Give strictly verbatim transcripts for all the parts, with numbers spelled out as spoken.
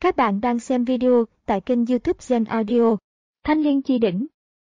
Các bạn đang xem video tại kênh YouTube Gen Audio. Thanh Liên Chi Đỉnh.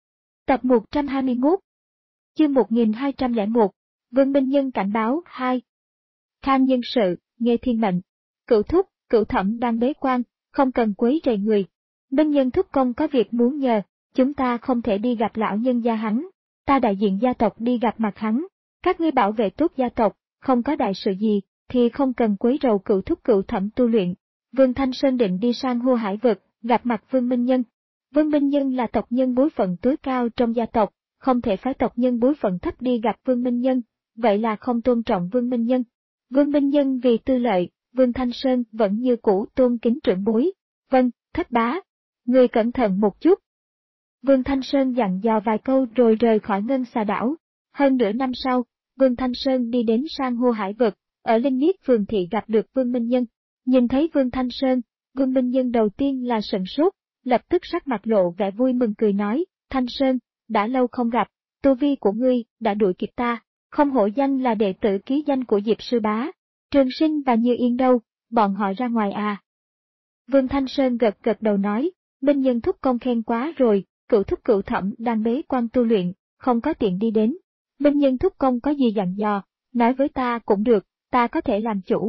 Tập một trăm hai mươi mốt. Chương một nghìn hai trăm lẻ một. Vương Minh Nhân cảnh báo hai. Khang nhân sự, nghe thiên mệnh. Cửu thúc, cửu thẩm đang bế quan, không cần quấy rầy người. Minh Nhân thúc công có việc muốn nhờ, chúng ta không thể đi gặp lão nhân gia hắn. Ta đại diện gia tộc đi gặp mặt hắn. Các ngươi bảo vệ tốt gia tộc, không có đại sự gì, thì không cần quấy rầy cửu thúc cửu thẩm tu luyện. Vương Thanh Sơn định đi sang Hô Hải vực, gặp mặt Vương Minh Nhân. Vương Minh Nhân là tộc nhân bối phận tối cao trong gia tộc, không thể phái tộc nhân bối phận thấp đi gặp Vương Minh Nhân, vậy là không tôn trọng Vương Minh Nhân. Vương Minh Nhân vì tư lợi, Vương Thanh Sơn vẫn như cũ tôn kính trưởng bối. Vâng, thất bá. Người cẩn thận một chút. Vương Thanh Sơn dặn dò vài câu rồi rời khỏi Ngân Xà Đảo. Hơn nửa năm sau, Vương Thanh Sơn đi đến sang Hô Hải vực, ở Linh Niết Phường Thị gặp được Vương Minh Nhân. Nhìn thấy Vương Thanh Sơn, Vương Minh Nhân đầu tiên là sửng sốt, lập tức sắc mặt lộ vẻ vui mừng cười nói, Thanh Sơn, đã lâu không gặp, tu vi của ngươi đã đuổi kịp ta, không hổ danh là đệ tử ký danh của Diệp Sư Bá. Trường Sinh và Như Yên đâu, bọn họ ra ngoài à? Vương Thanh Sơn gật gật đầu nói, Minh Nhân thúc công khen quá rồi, cửu thúc cửu thẩm đang bế quan tu luyện, không có tiện đi đến. Minh Nhân thúc công có gì dặn dò, nói với ta cũng được, ta có thể làm chủ.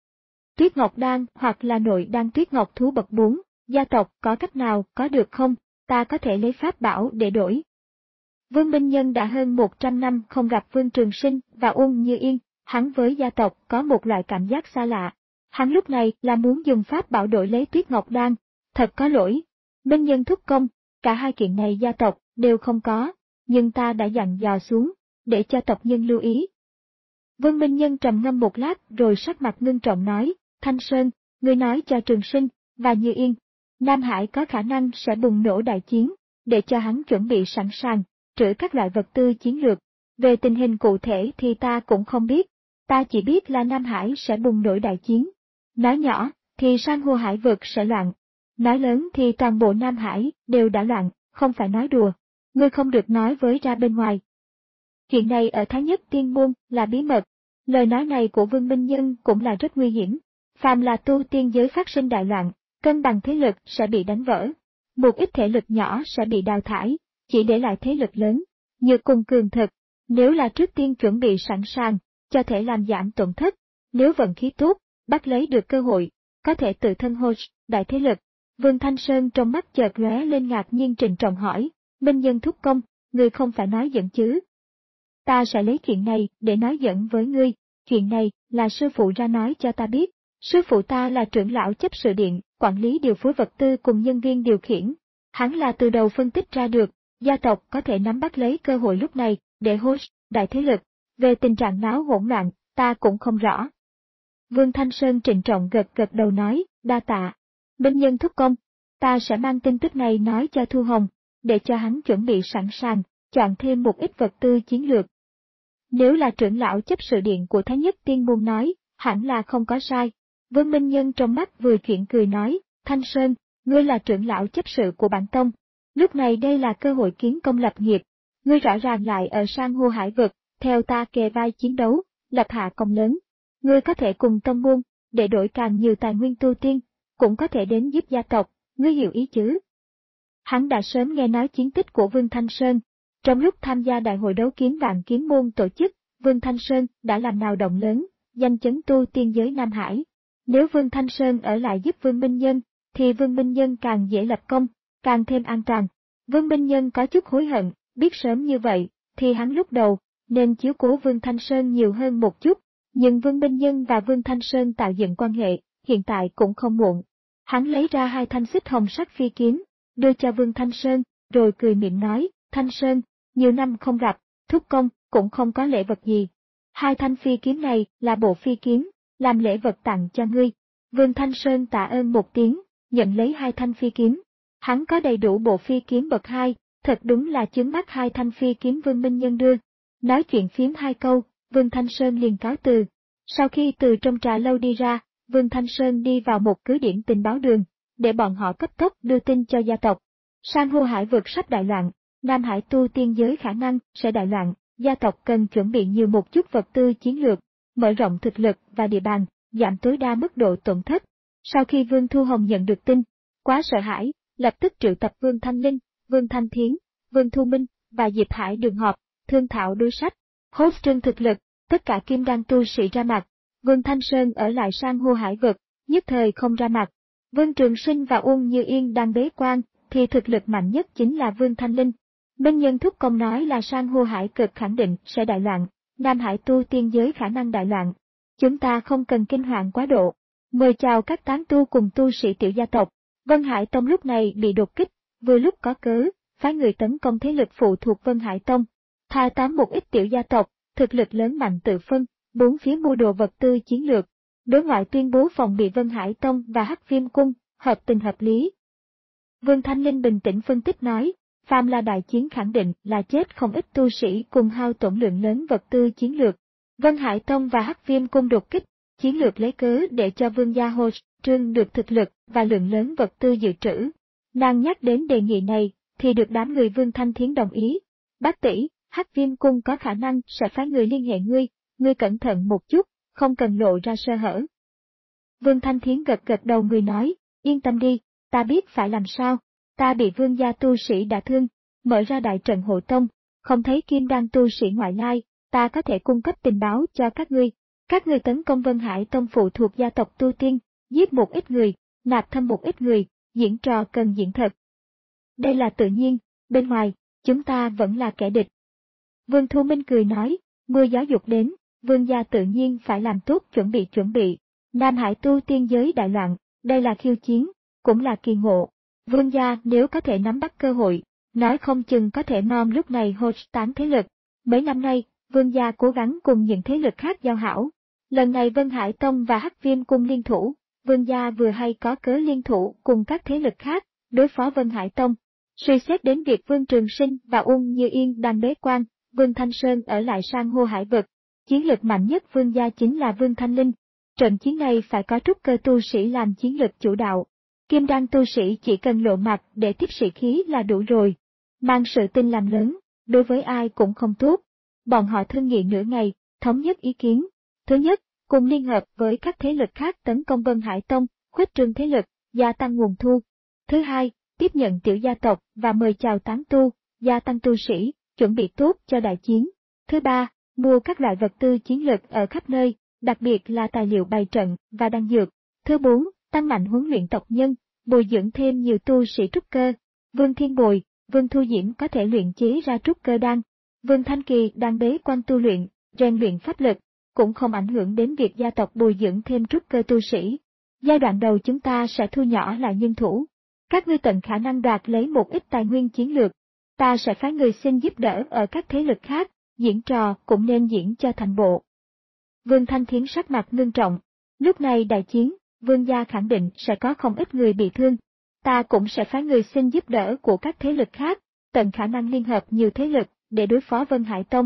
Tuyết Ngọc Đan hoặc là nội đan Tuyết Ngọc thú bậc bốn, gia tộc có cách nào có được không, ta có thể lấy pháp bảo để đổi. Vương Minh Nhân đã hơn một trăm năm không gặp Vương Trường Sinh và Uông Như Yên, hắn với gia tộc có một loại cảm giác xa lạ. Hắn lúc này là muốn dùng pháp bảo đổi lấy Tuyết Ngọc Đan, thật có lỗi. Minh Nhân thúc công, cả hai kiện này gia tộc đều không có, nhưng ta đã dặn dò xuống, để cho tộc nhân lưu ý. Vương Minh Nhân trầm ngâm một lát rồi sắc mặt ngưng trọng nói, Thanh Sơn, ngươi nói cho Trường Sinh và Như Yên, Nam Hải có khả năng sẽ bùng nổ đại chiến, để cho hắn chuẩn bị sẵn sàng, trữ các loại vật tư chiến lược. Về tình hình cụ thể thì ta cũng không biết, ta chỉ biết là Nam Hải sẽ bùng nổ đại chiến. Nói nhỏ thì sang Hô Hải vực sẽ loạn, nói lớn thì toàn bộ Nam Hải đều đã loạn, không phải nói đùa. Ngươi không được nói với ra bên ngoài. Chuyện này ở Thái Nhất Tiên Môn là bí mật. Lời nói này của Vương Minh Nhân cũng là rất nguy hiểm. Phàm là tu tiên giới phát sinh đại loạn, cân bằng thế lực sẽ bị đánh vỡ. Một ít thể lực nhỏ sẽ bị đào thải, chỉ để lại thế lực lớn, như cùng cường thực. Nếu là trước tiên chuẩn bị sẵn sàng, cho thể làm giảm tổn thất. Nếu vận khí tốt, bắt lấy được cơ hội, có thể tự thân hô đại thế lực. Vương Thanh Sơn trong mắt chợt lóe lên ngạc nhiên trịnh trọng hỏi, Minh Nhân thúc công, ngươi không phải nói giỡn chứ? Ta sẽ lấy chuyện này để nói giỡn với ngươi, chuyện này là sư phụ ra nói cho ta biết. Sư phụ ta là trưởng lão chấp sự điện, quản lý điều phối vật tư cùng nhân viên điều khiển. Hắn là từ đầu phân tích ra được, gia tộc có thể nắm bắt lấy cơ hội lúc này để host đại thế lực. Về tình trạng náo hỗn loạn, ta cũng không rõ. Vương Thanh Sơn trịnh trọng gật gật đầu nói, đa tạ. Minh Nhân thúc công, ta sẽ mang tin tức này nói cho Thu Hồng, để cho hắn chuẩn bị sẵn sàng, chọn thêm một ít vật tư chiến lược. Nếu là trưởng lão chấp sự điện của Thái Nhất Tiên Môn nói, hẳn là không có sai. Vương Minh Nhân trong mắt vừa chuyện cười nói, Thanh Sơn, ngươi là trưởng lão chấp sự của bản tông. Lúc này đây là cơ hội kiến công lập nghiệp. Ngươi rõ ràng lại ở sang Hô Hải vực, theo ta kề vai chiến đấu, lập hạ công lớn. Ngươi có thể cùng tông môn, để đổi càng nhiều tài nguyên tu tiên, cũng có thể đến giúp gia tộc, ngươi hiểu ý chứ? Hắn đã sớm nghe nói chiến tích của Vương Thanh Sơn. Trong lúc tham gia đại hội đấu kiếm vạn kiếm môn tổ chức, Vương Thanh Sơn đã làm nào động lớn, danh chấn tu tiên giới Nam Hải. Nếu Vương Thanh Sơn ở lại giúp Vương Minh Nhân, thì Vương Minh Nhân càng dễ lập công, càng thêm an toàn. Vương Minh Nhân có chút hối hận, biết sớm như vậy, thì hắn lúc đầu nên chiếu cố Vương Thanh Sơn nhiều hơn một chút, nhưng Vương Minh Nhân và Vương Thanh Sơn tạo dựng quan hệ, hiện tại cũng không muộn. Hắn lấy ra hai thanh xích hồng sắc phi kiếm, đưa cho Vương Thanh Sơn, rồi cười miệng nói, Thanh Sơn, nhiều năm không gặp, thúc công cũng không có lễ vật gì. Hai thanh phi kiếm này là bộ phi kiếm, làm lễ vật tặng cho ngươi. Vương Thanh Sơn tạ ơn một tiếng, nhận lấy hai thanh phi kiếm. Hắn có đầy đủ bộ phi kiếm bậc hai, thật đúng là chướng mắt hai thanh phi kiếm Vương Minh Nhân đưa. Nói chuyện phiếm hai câu, Vương Thanh Sơn liền cáo từ. Sau khi từ trong trà lâu đi ra, Vương Thanh Sơn đi vào một cứ điểm tình báo đường, để bọn họ cấp tốc đưa tin cho gia tộc. Sang Hô Hải vực sắp đại loạn, Nam Hải tu tiên giới khả năng sẽ đại loạn, gia tộc cần chuẩn bị nhiều một chút vật tư chiến lược, mở rộng thực lực và địa bàn, giảm tối đa mức độ tổn thất. Sau khi Vương Thu Hồng nhận được tin, quá sợ hãi, lập tức triệu tập Vương Thanh Linh, Vương Thanh Thiến, Vương Thu Minh và Diệp Hải đường họp, thương thảo đối sách. Hốt trương thực lực, tất cả kim đan tu sĩ ra mặt, Vương Thanh Sơn ở lại sang hô hải vực, nhất thời không ra mặt. Vương Trường Sinh và Uông Như Yên đang bế quan, thì thực lực mạnh nhất chính là Vương Thanh Linh. Minh Nhân Thúc Công nói là sang hô hải cực khẳng định sẽ đại loạn, Nam Hải tu tiên giới khả năng đại loạn. Chúng ta không cần kinh hoàng quá độ. Mời chào các tán tu cùng tu sĩ tiểu gia tộc. Vân Hải Tông lúc này bị đột kích, vừa lúc có cớ, phái người tấn công thế lực phụ thuộc Vân Hải Tông. Tha tám một ít tiểu gia tộc, thực lực lớn mạnh tự phân, bốn phía mua đồ vật tư chiến lược. Đối ngoại tuyên bố phòng bị Vân Hải Tông và Hắc Viêm Cung, hợp tình hợp lý. Vương Thanh Linh bình tĩnh phân tích nói, phàm là đại chiến khẳng định là chết không ít tu sĩ cùng hao tổn lượng lớn vật tư chiến lược. Vân Hải Tông và Hắc Viêm Cung đột kích, chiến lược lấy cớ để cho Vương gia Hồ Trương được thực lực và lượng lớn vật tư dự trữ. Nàng nhắc đến đề nghị này, thì được đám người Vương Thanh Thiến đồng ý. Bác tỷ, Hắc Viêm Cung có khả năng sẽ phái người liên hệ ngươi, ngươi cẩn thận một chút, không cần lộ ra sơ hở. Vương Thanh Thiến gật gật đầu người nói, yên tâm đi, ta biết phải làm sao, ta bị Vương gia tu sĩ đả thương, mở ra đại trận hộ tông, không thấy kim đan tu sĩ ngoại lai, ta có thể cung cấp tình báo cho các ngươi. Các ngươi tấn công Vân Hải Tông phụ thuộc gia tộc tu tiên, giết một ít người, nạp thâm một ít người, diễn trò cần diễn thật. Đây là tự nhiên, bên ngoài, chúng ta vẫn là kẻ địch. Vương Thu Minh cười nói, mưa gió dục đến, Vương gia tự nhiên phải làm tốt chuẩn bị chuẩn bị. Nam Hải tu tiên giới đại loạn, đây là khiêu chiến, cũng là kỳ ngộ. Vương gia nếu có thể nắm bắt cơ hội, nói không chừng có thể mong lúc này hốt tán thế lực. Mấy năm nay, Vương gia cố gắng cùng những thế lực khác giao hảo. Lần này Vân Hải Tông và Hắc Viêm Cung liên thủ, Vương gia vừa hay có cớ liên thủ cùng các thế lực khác, đối phó Vân Hải Tông. Suy xét đến việc Vương Trường Sinh và Uông Như Yên đang bế quan, Vương Thanh Sơn ở lại sang hô hải vực. Chiến lực mạnh nhất Vương gia chính là Vương Thanh Linh. Trận chiến này phải có trúc cơ tu sĩ làm chiến lực chủ đạo. Kim đan tu sĩ chỉ cần lộ mặt để tiếp sĩ khí là đủ rồi. Mang sự tin làm lớn, đối với ai cũng không tốt. Bọn họ thương nghị nửa ngày, thống nhất ý kiến. Thứ nhất, cùng liên hợp với các thế lực khác tấn công Vân Hải Tông, khuếch trương thế lực, gia tăng nguồn thu. Thứ hai, tiếp nhận tiểu gia tộc và mời chào tán tu, gia tăng tu sĩ, chuẩn bị tốt cho đại chiến. Thứ ba, mua các loại vật tư chiến lực ở khắp nơi, đặc biệt là tài liệu bày trận và đan dược. Thứ bốn, tăng mạnh huấn luyện tộc nhân, bồi dưỡng thêm nhiều tu sĩ trúc cơ. Vương Thiên Bồi, Vương Thu Diễm có thể luyện chế ra trúc cơ đan. Vương Thanh Kỳ đang bế quan tu luyện, rèn luyện pháp lực, cũng không ảnh hưởng đến việc gia tộc bồi dưỡng thêm trúc cơ tu sĩ. Giai đoạn đầu chúng ta sẽ thu nhỏ lại nhân thủ. Các ngươi tận khả năng đoạt lấy một ít tài nguyên chiến lược. Ta sẽ phái người xin giúp đỡ ở các thế lực khác, diễn trò cũng nên diễn cho thành bộ. Vương Thanh Thiến sắc mặt ngưng trọng. Lúc này đại chiến, Vương gia khẳng định sẽ có không ít người bị thương. Ta cũng sẽ phái người xin giúp đỡ của các thế lực khác, tận khả năng liên hợp nhiều thế lực để đối phó Vân Hải Tông.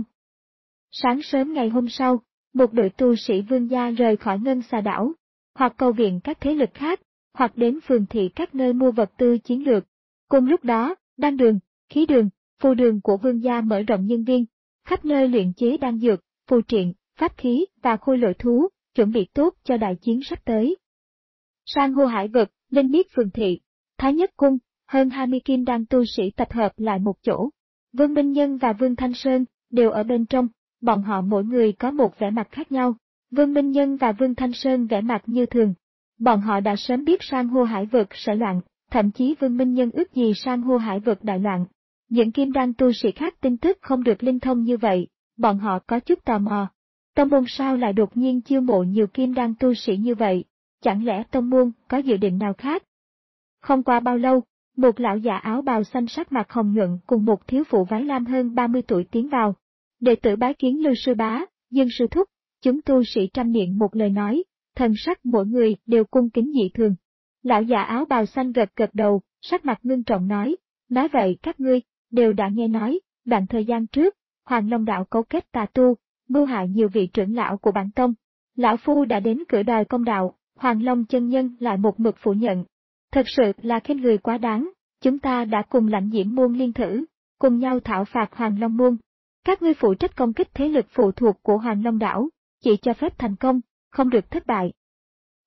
Sáng sớm ngày hôm sau, một đội tu sĩ Vương gia rời khỏi Ngân Xà đảo, hoặc cầu viện các thế lực khác, hoặc đến phường thị các nơi mua vật tư chiến lược. Cùng lúc đó, đan đường, khí đường, phù đường của Vương gia mở rộng nhân viên, khắp nơi luyện chế đan dược, phù triện, pháp khí và khôi lỗi thú, chuẩn bị tốt cho đại chiến sắp tới. Sang hô hải vực, Linh Biết phường thị, Thái Nhất Cung, hơn hai mươi kim đan tu sĩ tập hợp lại một chỗ. Vương Minh Nhân và Vương Thanh Sơn đều ở bên trong, bọn họ mỗi người có một vẻ mặt khác nhau. Vương Minh Nhân và Vương Thanh Sơn vẻ mặt như thường. Bọn họ đã sớm biết sang hô hải vực sẽ loạn, thậm chí Vương Minh Nhân ước gì sang hô hải vực đại loạn. Những kim đan tu sĩ khác tin tức không được linh thông như vậy, bọn họ có chút tò mò. Tông môn sao lại đột nhiên chiêu mộ nhiều kim đan tu sĩ như vậy, chẳng lẽ tông môn có dự định nào khác? Không qua bao lâu, một lão già áo bào xanh sắc mặt hồng nhuận cùng một thiếu phụ váy lam hơn ba mươi tuổi tiến vào. Đệ tử bái kiến Lưu sư bá, Dương sư thúc, chúng tu sĩ trăm miệng một lời nói, thần sắc mỗi người đều cung kính dị thường. Lão già áo bào xanh gật gật đầu, sắc mặt ngưng trọng nói, nói vậy các ngươi đều đã nghe nói, đoạn thời gian trước, Hoàng Long đạo cấu kết tà tu, mưu hại nhiều vị trưởng lão của bản tông. Lão phu đã đến cửa đòi công đạo, Hoàng Long chân nhân lại một mực phủ nhận. Thật sự là khen người quá đáng, chúng ta đã cùng lãnh diễm môn liên thử, cùng nhau thảo phạt Hoàng Long môn. Các ngươi phụ trách công kích thế lực phụ thuộc của Hoàng Long đảo, chỉ cho phép thành công, không được thất bại. Vâng,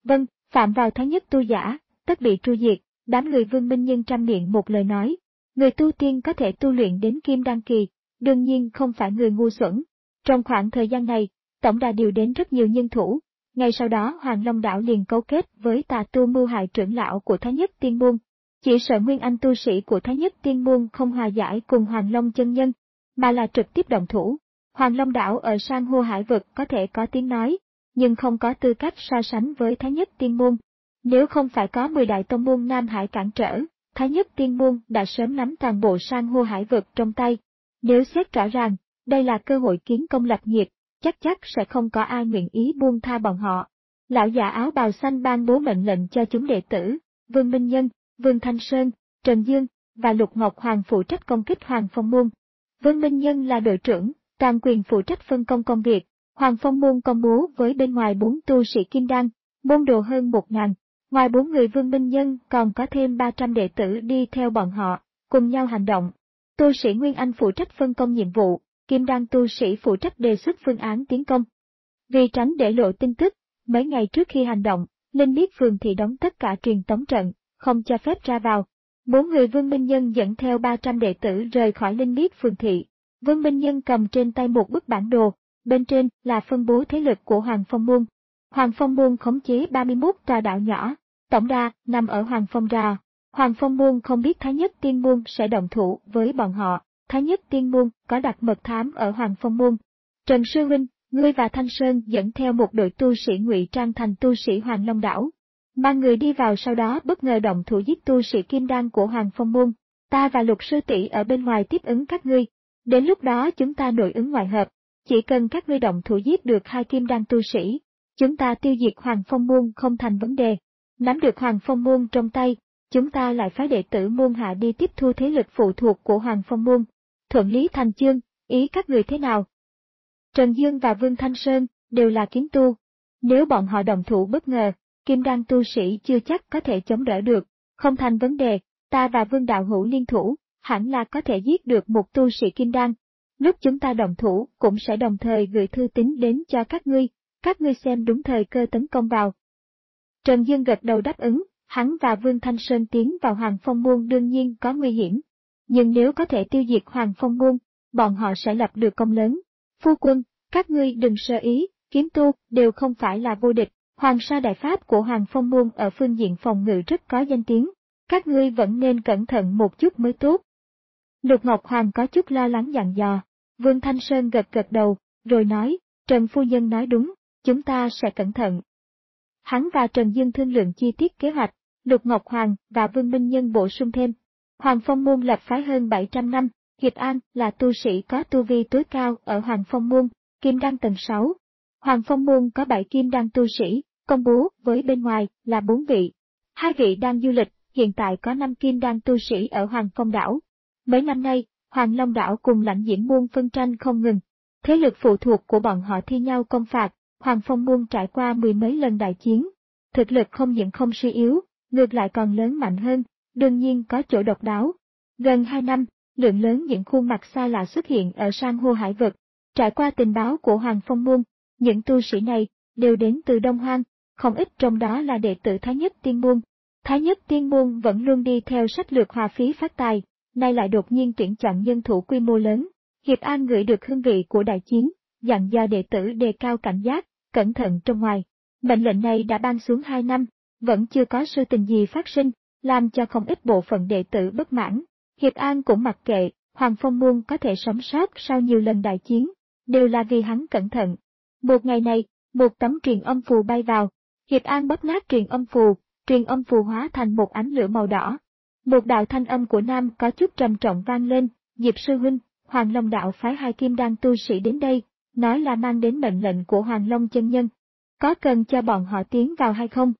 phạm vào thái nhất tu giả, tất bị tru diệt. Đám người Vương Minh Nhân trăm miệng một lời nói, người tu tiên có thể tu luyện đến kim đan kỳ, đương nhiên không phải người ngu xuẩn. Trong khoảng thời gian này, tổng đà điều đến rất nhiều nhân thủ. Ngay sau đó Hoàng Long Đảo liền cấu kết với tà tu mưu hại trưởng lão của Thái Nhất Tiên Môn. Chỉ sợ nguyên anh tu sĩ của Thái Nhất Tiên Môn không hòa giải cùng Hoàng Long chân nhân, mà là trực tiếp động thủ. Hoàng Long Đảo ở san hô hải vực có thể có tiếng nói, nhưng không có tư cách so sánh với Thái Nhất Tiên Môn. Nếu không phải có mười đại tông môn Nam Hải cản trở, Thái Nhất Tiên Môn đã sớm nắm toàn bộ san hô hải vực trong tay. Nếu xét rõ ràng, đây là cơ hội kiến công lập nghiệp, chắc chắc sẽ không có ai nguyện ý buông tha bọn họ. Lão già áo bào xanh ban bố mệnh lệnh cho chúng đệ tử, Vương Minh Nhân, Vương Thanh Sơn, Trần Dương và Lục Ngọc Hoàng phụ trách công kích Hoàng Phong Môn. Vương Minh Nhân là đội trưởng, toàn quyền phụ trách phân công công việc. Hoàng Phong Môn công bố với bên ngoài bốn tu sĩ kim đan, môn đồ hơn một ngàn. Ngoài bốn người Vương Minh Nhân còn có thêm ba trăm đệ tử đi theo bọn họ, cùng nhau hành động. Tu sĩ Nguyên Anh phụ trách phân công nhiệm vụ, kim đan tu sĩ phụ trách đề xuất phương án tiến công. Vì tránh để lộ tin tức, mấy ngày trước khi hành động, Linh Biết Phường thị đóng tất cả truyền tống trận, không cho phép ra vào. Bốn người Vương Minh Nhân dẫn theo ba trăm đệ tử rời khỏi Linh Biết Phường thị. Vương Minh Nhân cầm trên tay một bức bản đồ, bên trên là phân bố thế lực của Hoàng Phong Môn. Hoàng Phong Môn khống chế ba mươi mốt tòa đảo nhỏ, tổng đà nằm ở Hoàng Phong Rà. Hoàng Phong Môn không biết Thái Nhất Tiên Môn sẽ động thủ với bọn họ. Thái Nhất Tiên Môn có đặt mật thám ở Hoàng Phong Môn. Trần Sư Huynh, ngươi và Thanh Sơn dẫn theo một đội tu sĩ ngụy trang thành tu sĩ Hoàng Long Đảo. Mang người đi vào sau đó bất ngờ động thủ giết tu sĩ kim đan của Hoàng Phong Môn. Ta và Lục Sư tỷ ở bên ngoài tiếp ứng các ngươi. Đến lúc đó chúng ta nội ứng ngoại hợp. Chỉ cần các ngươi động thủ giết được hai kim đan tu sĩ, chúng ta tiêu diệt Hoàng Phong Môn không thành vấn đề. Nắm được Hoàng Phong Môn trong tay, chúng ta lại phái đệ tử môn hạ đi tiếp thu thế lực phụ thuộc của Hoàng Phong Môn. Thuận lý thành chương, ý các người thế nào? Trần Dương và Vương Thanh Sơn đều là kiếm tu. Nếu bọn họ đồng thủ bất ngờ, kim đan tu sĩ chưa chắc có thể chống đỡ được. Không thành vấn đề, ta và Vương Đạo Hữu liên thủ, hẳn là có thể giết được một tu sĩ kim đan. Lúc chúng ta đồng thủ cũng sẽ đồng thời gửi thư tín đến cho các ngươi, các ngươi xem đúng thời cơ tấn công vào. Trần Dương gật đầu đáp ứng, hắn và Vương Thanh Sơn tiến vào Hoàng Phong Môn đương nhiên có nguy hiểm. Nhưng nếu có thể tiêu diệt Hoàng Phong Môn, bọn họ sẽ lập được công lớn. Phu quân, các ngươi đừng sơ ý, kiếm tu đều không phải là vô địch. Hoàng sa đại pháp của Hoàng Phong Môn ở phương diện phòng ngự rất có danh tiếng. Các ngươi vẫn nên cẩn thận một chút mới tốt. Lục Ngọc Hoàng có chút lo lắng dặn dò. Vương Thanh Sơn gật gật đầu, rồi nói, Trần Phu Nhân nói đúng, chúng ta sẽ cẩn thận. Hắn và Trần Dương thương lượng chi tiết kế hoạch, Lục Ngọc Hoàng và Vương Minh Nhân bổ sung thêm. Hoàng Phong Môn lập phái hơn bảy trăm năm, Hiệp An là tu sĩ có tu vi tối cao ở Hoàng Phong Môn, kim đan tầng sáu. Hoàng Phong Môn có bảy kim đan tu sĩ, công bố với bên ngoài là bốn vị. Hai vị đang du lịch, hiện tại có năm kim đan tu sĩ ở Hoàng Phong Đảo. Mấy năm nay, Hoàng Long Đảo cùng Lãnh Diễm Môn phân tranh không ngừng. Thế lực phụ thuộc của bọn họ thi nhau công phạt, Hoàng Phong Môn trải qua mười mấy lần đại chiến. Thực lực không những không suy yếu, ngược lại còn lớn mạnh hơn, đương nhiên có chỗ độc đáo. Gần hai năm, lượng lớn những khuôn mặt xa lạ xuất hiện ở san hô hải vực. Trải qua tình báo của Hoàng Phong Môn, những tu sĩ này đều đến từ Đông Hoang, không ít trong đó là đệ tử Thái Nhất Tiên Môn. Thái Nhất Tiên Môn vẫn luôn đi theo sách lược hòa phí phát tài, nay lại đột nhiên tuyển chọn nhân thủ quy mô lớn. Hiệp An ngửi được hương vị của đại chiến, dặn dò đệ tử đề cao cảnh giác, cẩn thận trong ngoài. Mệnh lệnh này đã ban xuống hai năm, vẫn chưa có sự tình gì phát sinh, làm cho không ít bộ phận đệ tử bất mãn. Hiệp An cũng mặc kệ, Hoàng Phong Môn có thể sống sót sau nhiều lần đại chiến, đều là vì hắn cẩn thận. Một ngày này, một tấm truyền âm phù bay vào, Hiệp An bóp nát truyền âm phù, truyền âm phù hóa thành một ánh lửa màu đỏ. Một đạo thanh âm của nam có chút trầm trọng vang lên, Diệp Sư Huynh, Hoàng Long Đạo phái hai kim đan tu sĩ đến đây, nói là mang đến mệnh lệnh của Hoàng Long chân nhân. Có cần cho bọn họ tiến vào hay không?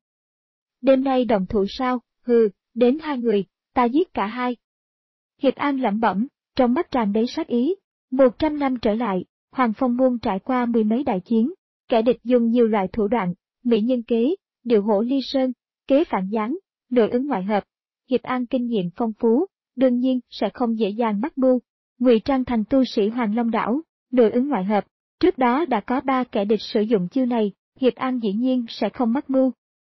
Đêm nay đồng thủ sao? Hừ, đến hai người, ta giết cả hai. Hiệp An lẩm bẩm, trong mắt tràn đầy sát ý. Một trăm năm trở lại, Hoàng Phong Môn trải qua mười mấy đại chiến, kẻ địch dùng nhiều loại thủ đoạn, mỹ nhân kế, điều hổ ly sơn, kế phản gián, nội ứng ngoại hợp. Hiệp An kinh nghiệm phong phú, đương nhiên sẽ không dễ dàng mắc mưu. Ngụy trang thành tu sĩ Hoàng Long Đảo, nội ứng ngoại hợp. Trước đó đã có ba kẻ địch sử dụng chiêu này, Hiệp An dĩ nhiên sẽ không mắc mưu.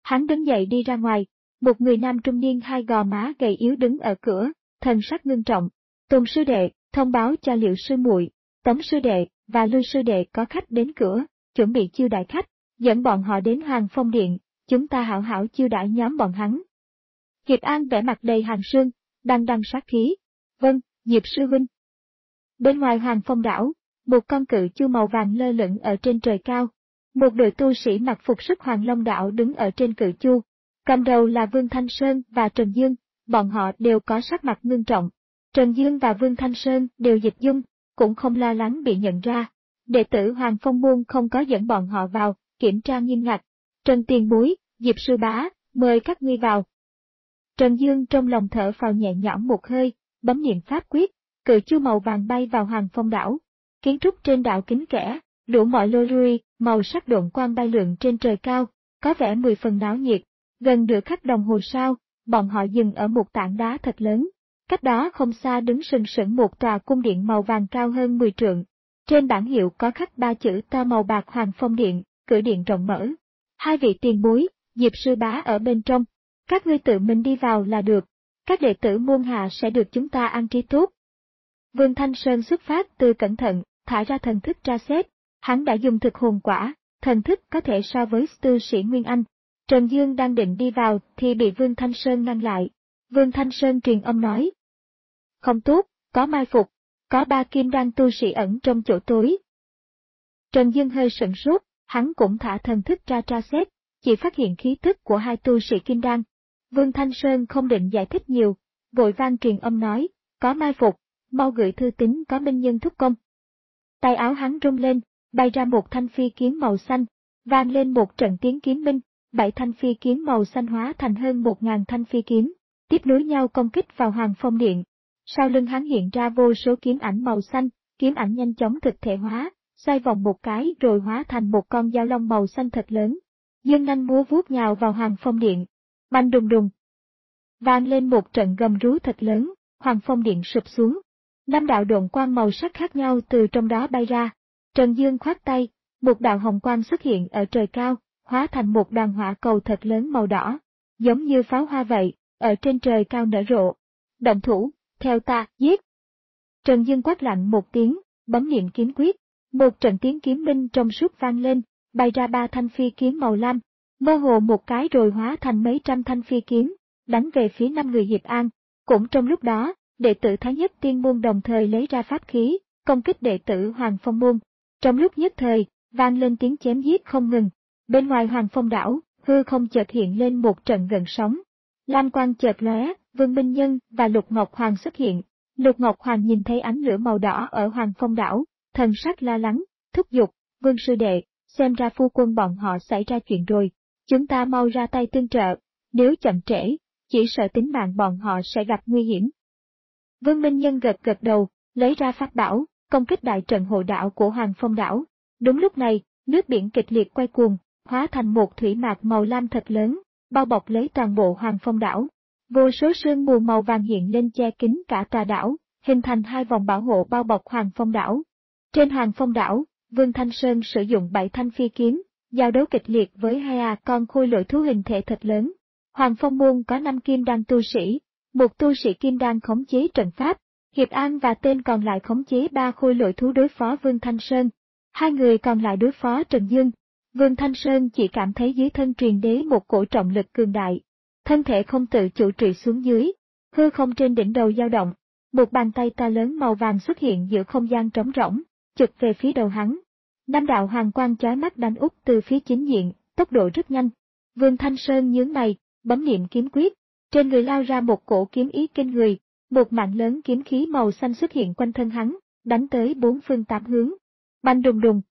Hắn đứng dậy đi ra ngoài, một người nam trung niên hai gò má gầy yếu đứng ở cửa, thần sắc ngưng trọng. Tùng sư đệ, thông báo cho Liệu sư muội, Tống sư đệ và Lưu sư đệ có khách đến cửa, chuẩn bị chiêu đãi khách, dẫn bọn họ đến Hoàng Phong Điện, chúng ta hảo hảo chiêu đãi nhóm bọn hắn. Diệp An vẻ mặt đầy hàn sương, đằng đằng sát khí. Vâng, Diệp sư huynh. Bên ngoài Hoàng Phong đảo, một con cự chu màu vàng lơ lửng ở trên trời cao. Một đội tu sĩ mặc phục sức Hoàng Long đảo đứng ở trên cự chu. Cầm đầu là Vương Thanh Sơn và Trần Dương, bọn họ đều có sắc mặt ngưng trọng. Trần Dương và Vương Thanh Sơn đều dịch dung, cũng không lo lắng bị nhận ra. Đệ tử Hoàng Phong môn không có dẫn bọn họ vào, kiểm tra nghiêm ngặt. Trần Tiền Bối, Diệp sư bá, mời các ngươi vào. Trần Dương trong lòng thở phào nhẹ nhõm một hơi, bấm niệm pháp quyết, cự chu màu vàng bay vào Hoàng Phong đảo. Kiến trúc trên đảo kín kẽ, đủ mọi lô rui, màu sắc độn quang bay lượn trên trời cao, có vẻ mười phần náo nhiệt. Gần nửa khắc đồng hồ sau, bọn họ dừng ở một tảng đá thật lớn. Cách đó không xa đứng sừng sững một tòa cung điện màu vàng cao hơn mười trượng. Trên bảng hiệu có khắc ba chữ to màu bạc Hoàng Phong Điện, cửa điện rộng mở. Hai vị tiền bối, Diệp sư bá ở bên trong. Các ngươi tự mình đi vào là được. Các đệ tử môn hạ sẽ được chúng ta an trí tốt. Vương Thanh Sơn xuất phát từ cẩn thận, thả ra thần thức tra xét. Hắn đã dùng thực hồn quả, thần thức có thể so với tư sĩ Nguyên Anh. Trần Dương đang định đi vào thì bị Vương Thanh Sơn ngăn lại. Vương Thanh Sơn truyền âm nói. Không tốt, có mai phục, có ba kim đan tu sĩ ẩn trong chỗ tối. Trần Dương hơi sửng sốt, hắn cũng thả thần thức tra tra xét, chỉ phát hiện khí tức của hai tu sĩ kim đan. Vương Thanh Sơn không định giải thích nhiều, vội vang truyền âm nói, có mai phục, mau gửi thư tín có minh nhân thúc công. Tay áo hắn rung lên, bay ra một thanh phi kiếm màu xanh, vang lên một trận tiếng kiếm minh, bảy thanh phi kiếm màu xanh hóa thành hơn một ngàn thanh phi kiếm, tiếp nối nhau công kích vào Hoàng Phong Điện. Sau lưng hắn hiện ra vô số kiếm ảnh màu xanh, kiếm ảnh nhanh chóng thực thể hóa, xoay vòng một cái rồi hóa thành một con dao long màu xanh thật lớn. Dương nanh múa vuốt nhào vào Hoàng Phong Điện. Bành đùng đùng. Vang lên một trận gầm rú thật lớn, Hoàng Phong Điện sụp xuống. Năm đạo độn quang màu sắc khác nhau từ trong đó bay ra. Trần Dương khoát tay, một đạo hồng quang xuất hiện ở trời cao, hóa thành một đoàn hỏa cầu thật lớn màu đỏ, giống như pháo hoa vậy, ở trên trời cao nở rộ. Động thủ, theo ta, giết. Trần Dương quát lạnh một tiếng, bấm niệm kiếm quyết, một trận tiếng kiếm minh trong suốt vang lên, bay ra ba thanh phi kiếm màu lam, mơ hồ một cái rồi hóa thành mấy trăm thanh phi kiếm, đánh về phía năm người Diệp An. Cũng trong lúc đó, đệ tử Thái Nhất Tiên môn đồng thời lấy ra pháp khí, công kích đệ tử Hoàng Phong môn. Trong lúc nhất thời, vang lên tiếng chém giết không ngừng. Bên ngoài Hoàng Phong đảo, hư không chợt hiện lên một trận gợn sóng. Lam quang chợt lóe, Vương Minh Nhân và Lục Ngọc Hoàng xuất hiện. Lục Ngọc Hoàng nhìn thấy ánh lửa màu đỏ ở Hoàng Phong đảo, thần sắc lo lắng, thúc giục, Vương sư đệ, xem ra phu quân bọn họ xảy ra chuyện rồi, chúng ta mau ra tay tương trợ, nếu chậm trễ, chỉ sợ tính mạng bọn họ sẽ gặp nguy hiểm. Vương Minh Nhân gật gật đầu, lấy ra pháp bảo, công kích đại trận hộ đạo của Hoàng Phong đảo. Đúng lúc này, nước biển kịch liệt quay cuồng, hóa thành một thủy mạc màu lam thật lớn, bao bọc lấy toàn bộ Hoàng Phong đảo. Vô số sương mù màu vàng hiện lên che kín cả tòa đảo, hình thành hai vòng bảo hộ bao bọc Hoàng Phong đảo. Trên Hoàng Phong đảo, Vương Thanh Sơn sử dụng bảy thanh phi kiếm, giao đấu kịch liệt với hai à con khôi lỗi thú hình thể thật lớn. Hoàng Phong môn có năm kim đan tu sĩ, một tu sĩ kim đan khống chế trận pháp, Hiệp An và tên còn lại khống chế ba khôi lỗi thú đối phó Vương Thanh Sơn. Hai người còn lại đối phó Trần Dương. Vương Thanh Sơn chỉ cảm thấy dưới thân truyền đế một cổ trọng lực cường đại. Thân thể không tự chủ trụy xuống dưới, hư không trên đỉnh đầu dao động. Một bàn tay to lớn màu vàng xuất hiện giữa không gian trống rỗng, chụp về phía đầu hắn. Năm đạo hoàng quang chói mắt đánh úp từ phía chính diện, tốc độ rất nhanh. Vương Thanh Sơn nhướng mày, bấm niệm kiếm quyết, trên người lao ra một cổ kiếm ý kinh người, một mạng lớn kiếm khí màu xanh xuất hiện quanh thân hắn, đánh tới bốn phương tám hướng. Bành đùng đùng.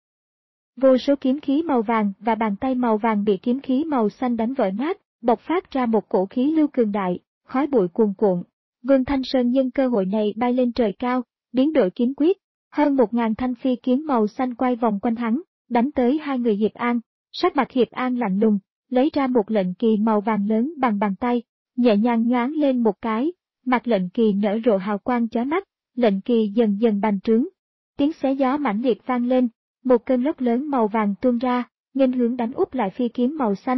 Vô số kiếm khí màu vàng và bàn tay màu vàng bị kiếm khí màu xanh đánh vỡ nát, bộc phát ra một cổ khí lưu cường đại, khói bụi cuồn cuộn. Vương Thanh Sơn nhân cơ hội này bay lên trời cao, biến đổi kiếm quyết, hơn một ngàn thanh phi kiếm màu xanh quay vòng quanh hắn, đánh tới hai người Hiệp An. Sắc mặt Hiệp An lạnh lùng, lấy ra một lệnh kỳ màu vàng lớn bằng bàn tay, nhẹ nhàng nhoáng lên một cái, mặt lệnh kỳ nở rộ hào quang chói mắt, lệnh kỳ dần dần bành trướng. Tiếng xé gió mãnh liệt vang lên, một cơn lốc lớn màu vàng tuôn ra, nghênh hướng đánh úp lại phi kiếm màu xanh.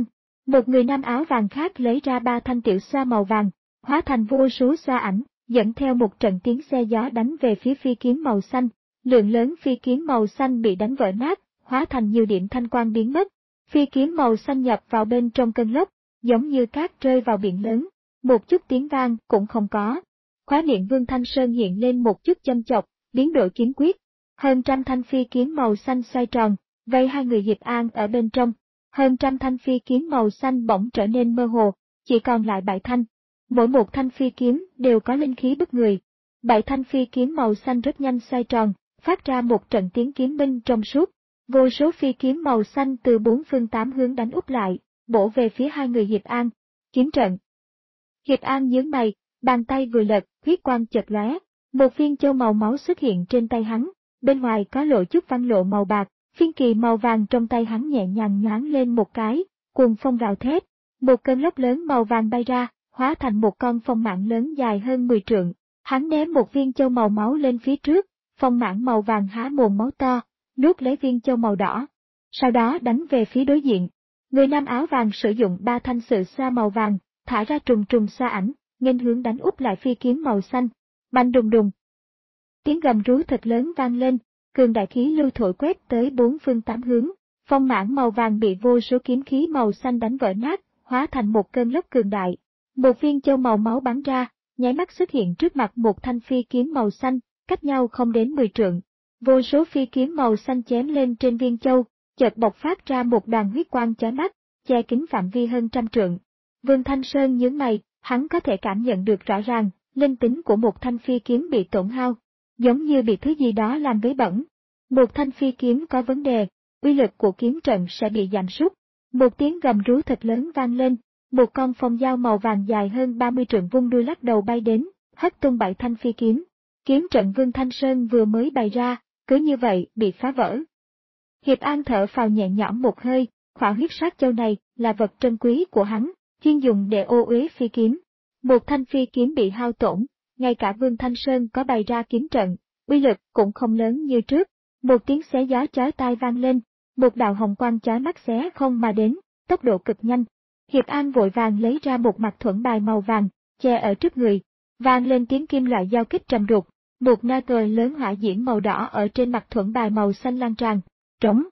Một người nam áo vàng khác lấy ra ba thanh tiểu xoa màu vàng, hóa thành vô số xoa ảnh, dẫn theo một trận tiếng xe gió đánh về phía phi kiếm màu xanh. Lượng lớn phi kiếm màu xanh bị đánh vỡ nát, hóa thành nhiều điểm thanh quang biến mất. Phi kiếm màu xanh nhập vào bên trong cơn lốc, giống như cát rơi vào biển lớn. Một chút tiếng vang cũng không có. Khóe miệng Vương Thanh Sơn hiện lên một chút châm chọc, biến đổi kiếm quyết. Hơn trăm thanh phi kiếm màu xanh xoay tròn, vây hai người Diệp An ở bên trong. Hơn trăm thanh phi kiếm màu xanh bỗng trở nên mơ hồ, chỉ còn lại bảy thanh. Mỗi một thanh phi kiếm đều có linh khí bức người. Bảy thanh phi kiếm màu xanh rất nhanh xoay tròn, phát ra một trận tiếng kiếm minh trong suốt. Vô số phi kiếm màu xanh từ bốn phương tám hướng đánh úp lại, bổ về phía hai người Diệp An. Kiếm trận. Diệp An nhướng mày, bàn tay vừa lật, huyết quang chợt lóe, một viên châu màu máu xuất hiện trên tay hắn, bên ngoài có lộ chút văn lộ màu bạc, phiên kỳ màu vàng trong tay hắn nhẹ nhàng nhoáng lên một cái, cuồng phong rào thét, một cơn lốc lớn màu vàng bay ra, hóa thành một con phong mãng lớn dài hơn mười trượng. Hắn ném một viên châu màu máu lên phía trước, phong mãng màu vàng há mồm máu to, nuốt lấy viên châu màu đỏ, sau đó đánh về phía đối diện. Người nam áo vàng sử dụng ba thanh sự xoa màu vàng, thả ra trùng trùng xoa ảnh, nghênh hướng đánh úp lại phi kiếm màu xanh. Bành đùng đùng. Tiếng gầm rú thật lớn vang lên, cường đại khí lưu thổi quét tới bốn phương tám hướng, phong mãng màu vàng bị vô số kiếm khí màu xanh đánh vỡ nát, hóa thành một cơn lốc cường đại. Một viên châu màu máu bắn ra, nháy mắt xuất hiện trước mặt một thanh phi kiếm màu xanh, cách nhau không đến mười trượng. Vô số phi kiếm màu xanh chém lên trên viên châu, chợt bộc phát ra một đoàn huyết quang chói mắt, che kín phạm vi hơn trăm trượng. Vương Thanh Sơn nhướng mày, hắn có thể cảm nhận được rõ ràng, linh tính của một thanh phi kiếm bị tổn hao, giống như bị thứ gì đó làm vấy bẩn. Một thanh phi kiếm có vấn đề, uy lực của kiếm trận sẽ bị giảm sút. Một tiếng gầm rú thật lớn vang lên, một con phong dao màu vàng dài hơn ba mươi trượng vung đuôi lắc đầu bay đến, hất tung bảy thanh phi kiếm. Kiếm trận Vương Thanh Sơn vừa mới bày ra, cứ như vậy bị phá vỡ. Hiệp An thở phào nhẹ nhõm một hơi, khỏa huyết sát châu này là vật trân quý của hắn, chuyên dùng để ô uế phi kiếm. Một thanh phi kiếm bị hao tổn, ngay cả Vương Thanh Sơn có bày ra kiếm trận, uy lực cũng không lớn như trước. Một tiếng xé gió chói tai vang lên, một đạo hồng quang chói mắt xé không mà đến, tốc độ cực nhanh. Hiệp An vội vàng lấy ra một mặt thuẫn bài màu vàng, che ở trước người, vang lên tiếng kim loại giao kích trầm đục, một na cờ lớn hỏa diễm màu đỏ ở trên mặt thuẫn bài màu xanh lan tràn, trống.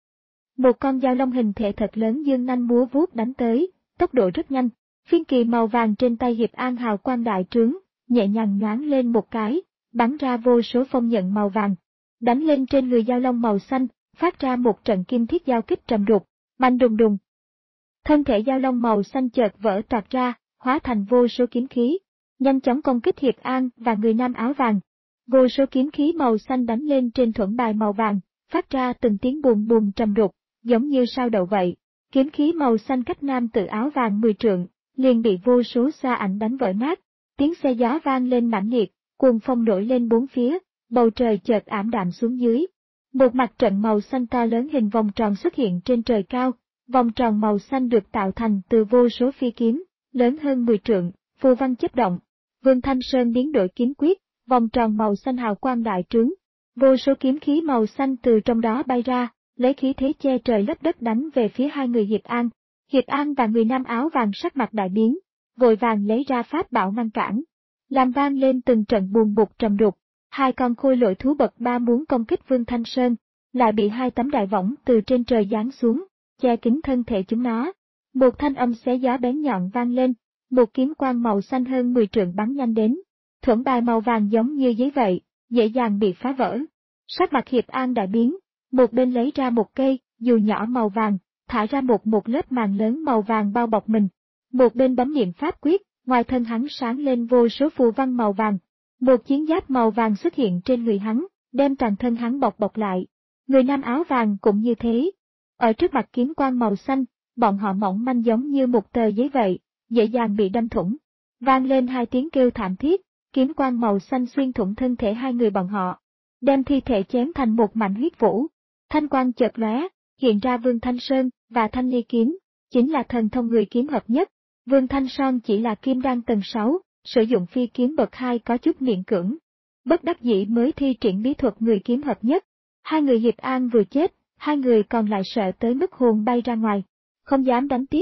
Một con dao long hình thể thật lớn dương nanh múa vuốt đánh tới, tốc độ rất nhanh, phiên kỳ màu vàng trên tay Hiệp An hào quang đại trướng, nhẹ nhàng nhoáng lên một cái, bắn ra vô số phong nhận màu vàng, đánh lên trên người dao long màu xanh, phát ra một trận kim thiết giao kích trầm đục, bành đùng đùng. Thân thể dao long màu xanh chợt vỡ toạc ra, hóa thành vô số kiếm khí, nhanh chóng công kích Hiệp An và người nam áo vàng. Vô số kiếm khí màu xanh đánh lên trên thuẫn bài màu vàng, phát ra từng tiếng bùm bùm trầm đục, giống như sao đậu vậy. Kiếm khí màu xanh cách nam tự áo vàng mười trượng, liền bị vô số xa ảnh đánh vỡ nát. Tiếng xe gió vang lên mãnh liệt, cuồng phong nổi lên bốn phía, bầu trời chợt ảm đạm xuống dưới. Một mặt trận màu xanh to lớn hình vòng tròn xuất hiện trên trời cao, vòng tròn màu xanh được tạo thành từ vô số phi kiếm, lớn hơn mười trượng, phù văn chớp động. Vương Thanh Sơn biến đổi kiếm quyết, vòng tròn màu xanh hào quang đại trướng. Vô số kiếm khí màu xanh từ trong đó bay ra, lấy khí thế che trời lấp đất đánh về phía hai người Hiệp An. Hiệp An và người nam áo vàng sắc mặt đại biến, vội vàng lấy ra pháp bảo ngăn cản. Làm vang lên từng trận buồn bụt trầm đục, hai con khôi lỗi thú bậc ba muốn công kích Vương Thanh Sơn, lại bị hai tấm đại võng từ trên trời giáng xuống, che kín thân thể chúng nó. Một thanh âm xé gió bén nhọn vang lên, một kiếm quang màu xanh hơn mười trượng bắn nhanh đến. Thuẫn bài màu vàng giống như giấy vậy, dễ dàng bị phá vỡ. Sắc mặt Hiệp An đại biến, một bên lấy ra một cây, dù nhỏ màu vàng, thả ra một một lớp màn lớn màu vàng bao bọc mình. Một bên bấm niệm pháp quyết, ngoài thân hắn sáng lên vô số phù văn màu vàng. Một chiến giáp màu vàng xuất hiện trên người hắn, đem toàn thân hắn bọc bọc lại. Người nam áo vàng cũng như thế. Ở trước mặt kiếm quang màu xanh, bọn họ mỏng manh giống như một tờ giấy vậy, dễ dàng bị đâm thủng. Vang lên hai tiếng kêu thảm thiết, kiếm quang màu xanh xuyên thủng thân thể hai người bọn họ, đem thi thể chém thành một mảnh huyết vũ. Thanh quang chợt lóe, hiện ra Vương Thanh Sơn và Thanh Ly kiếm, chính là thần thông người kiếm hợp nhất. Vương Thanh Sơn chỉ là kim đan tầng sáu, sử dụng phi kiếm bậc hai có chút miễn cưỡng. Bất đắc dĩ mới thi triển bí thuật người kiếm hợp nhất. Hai người Hiệp An vừa chết, hai người còn lại sợ tới mức hồn bay ra ngoài, không dám đánh tiếp,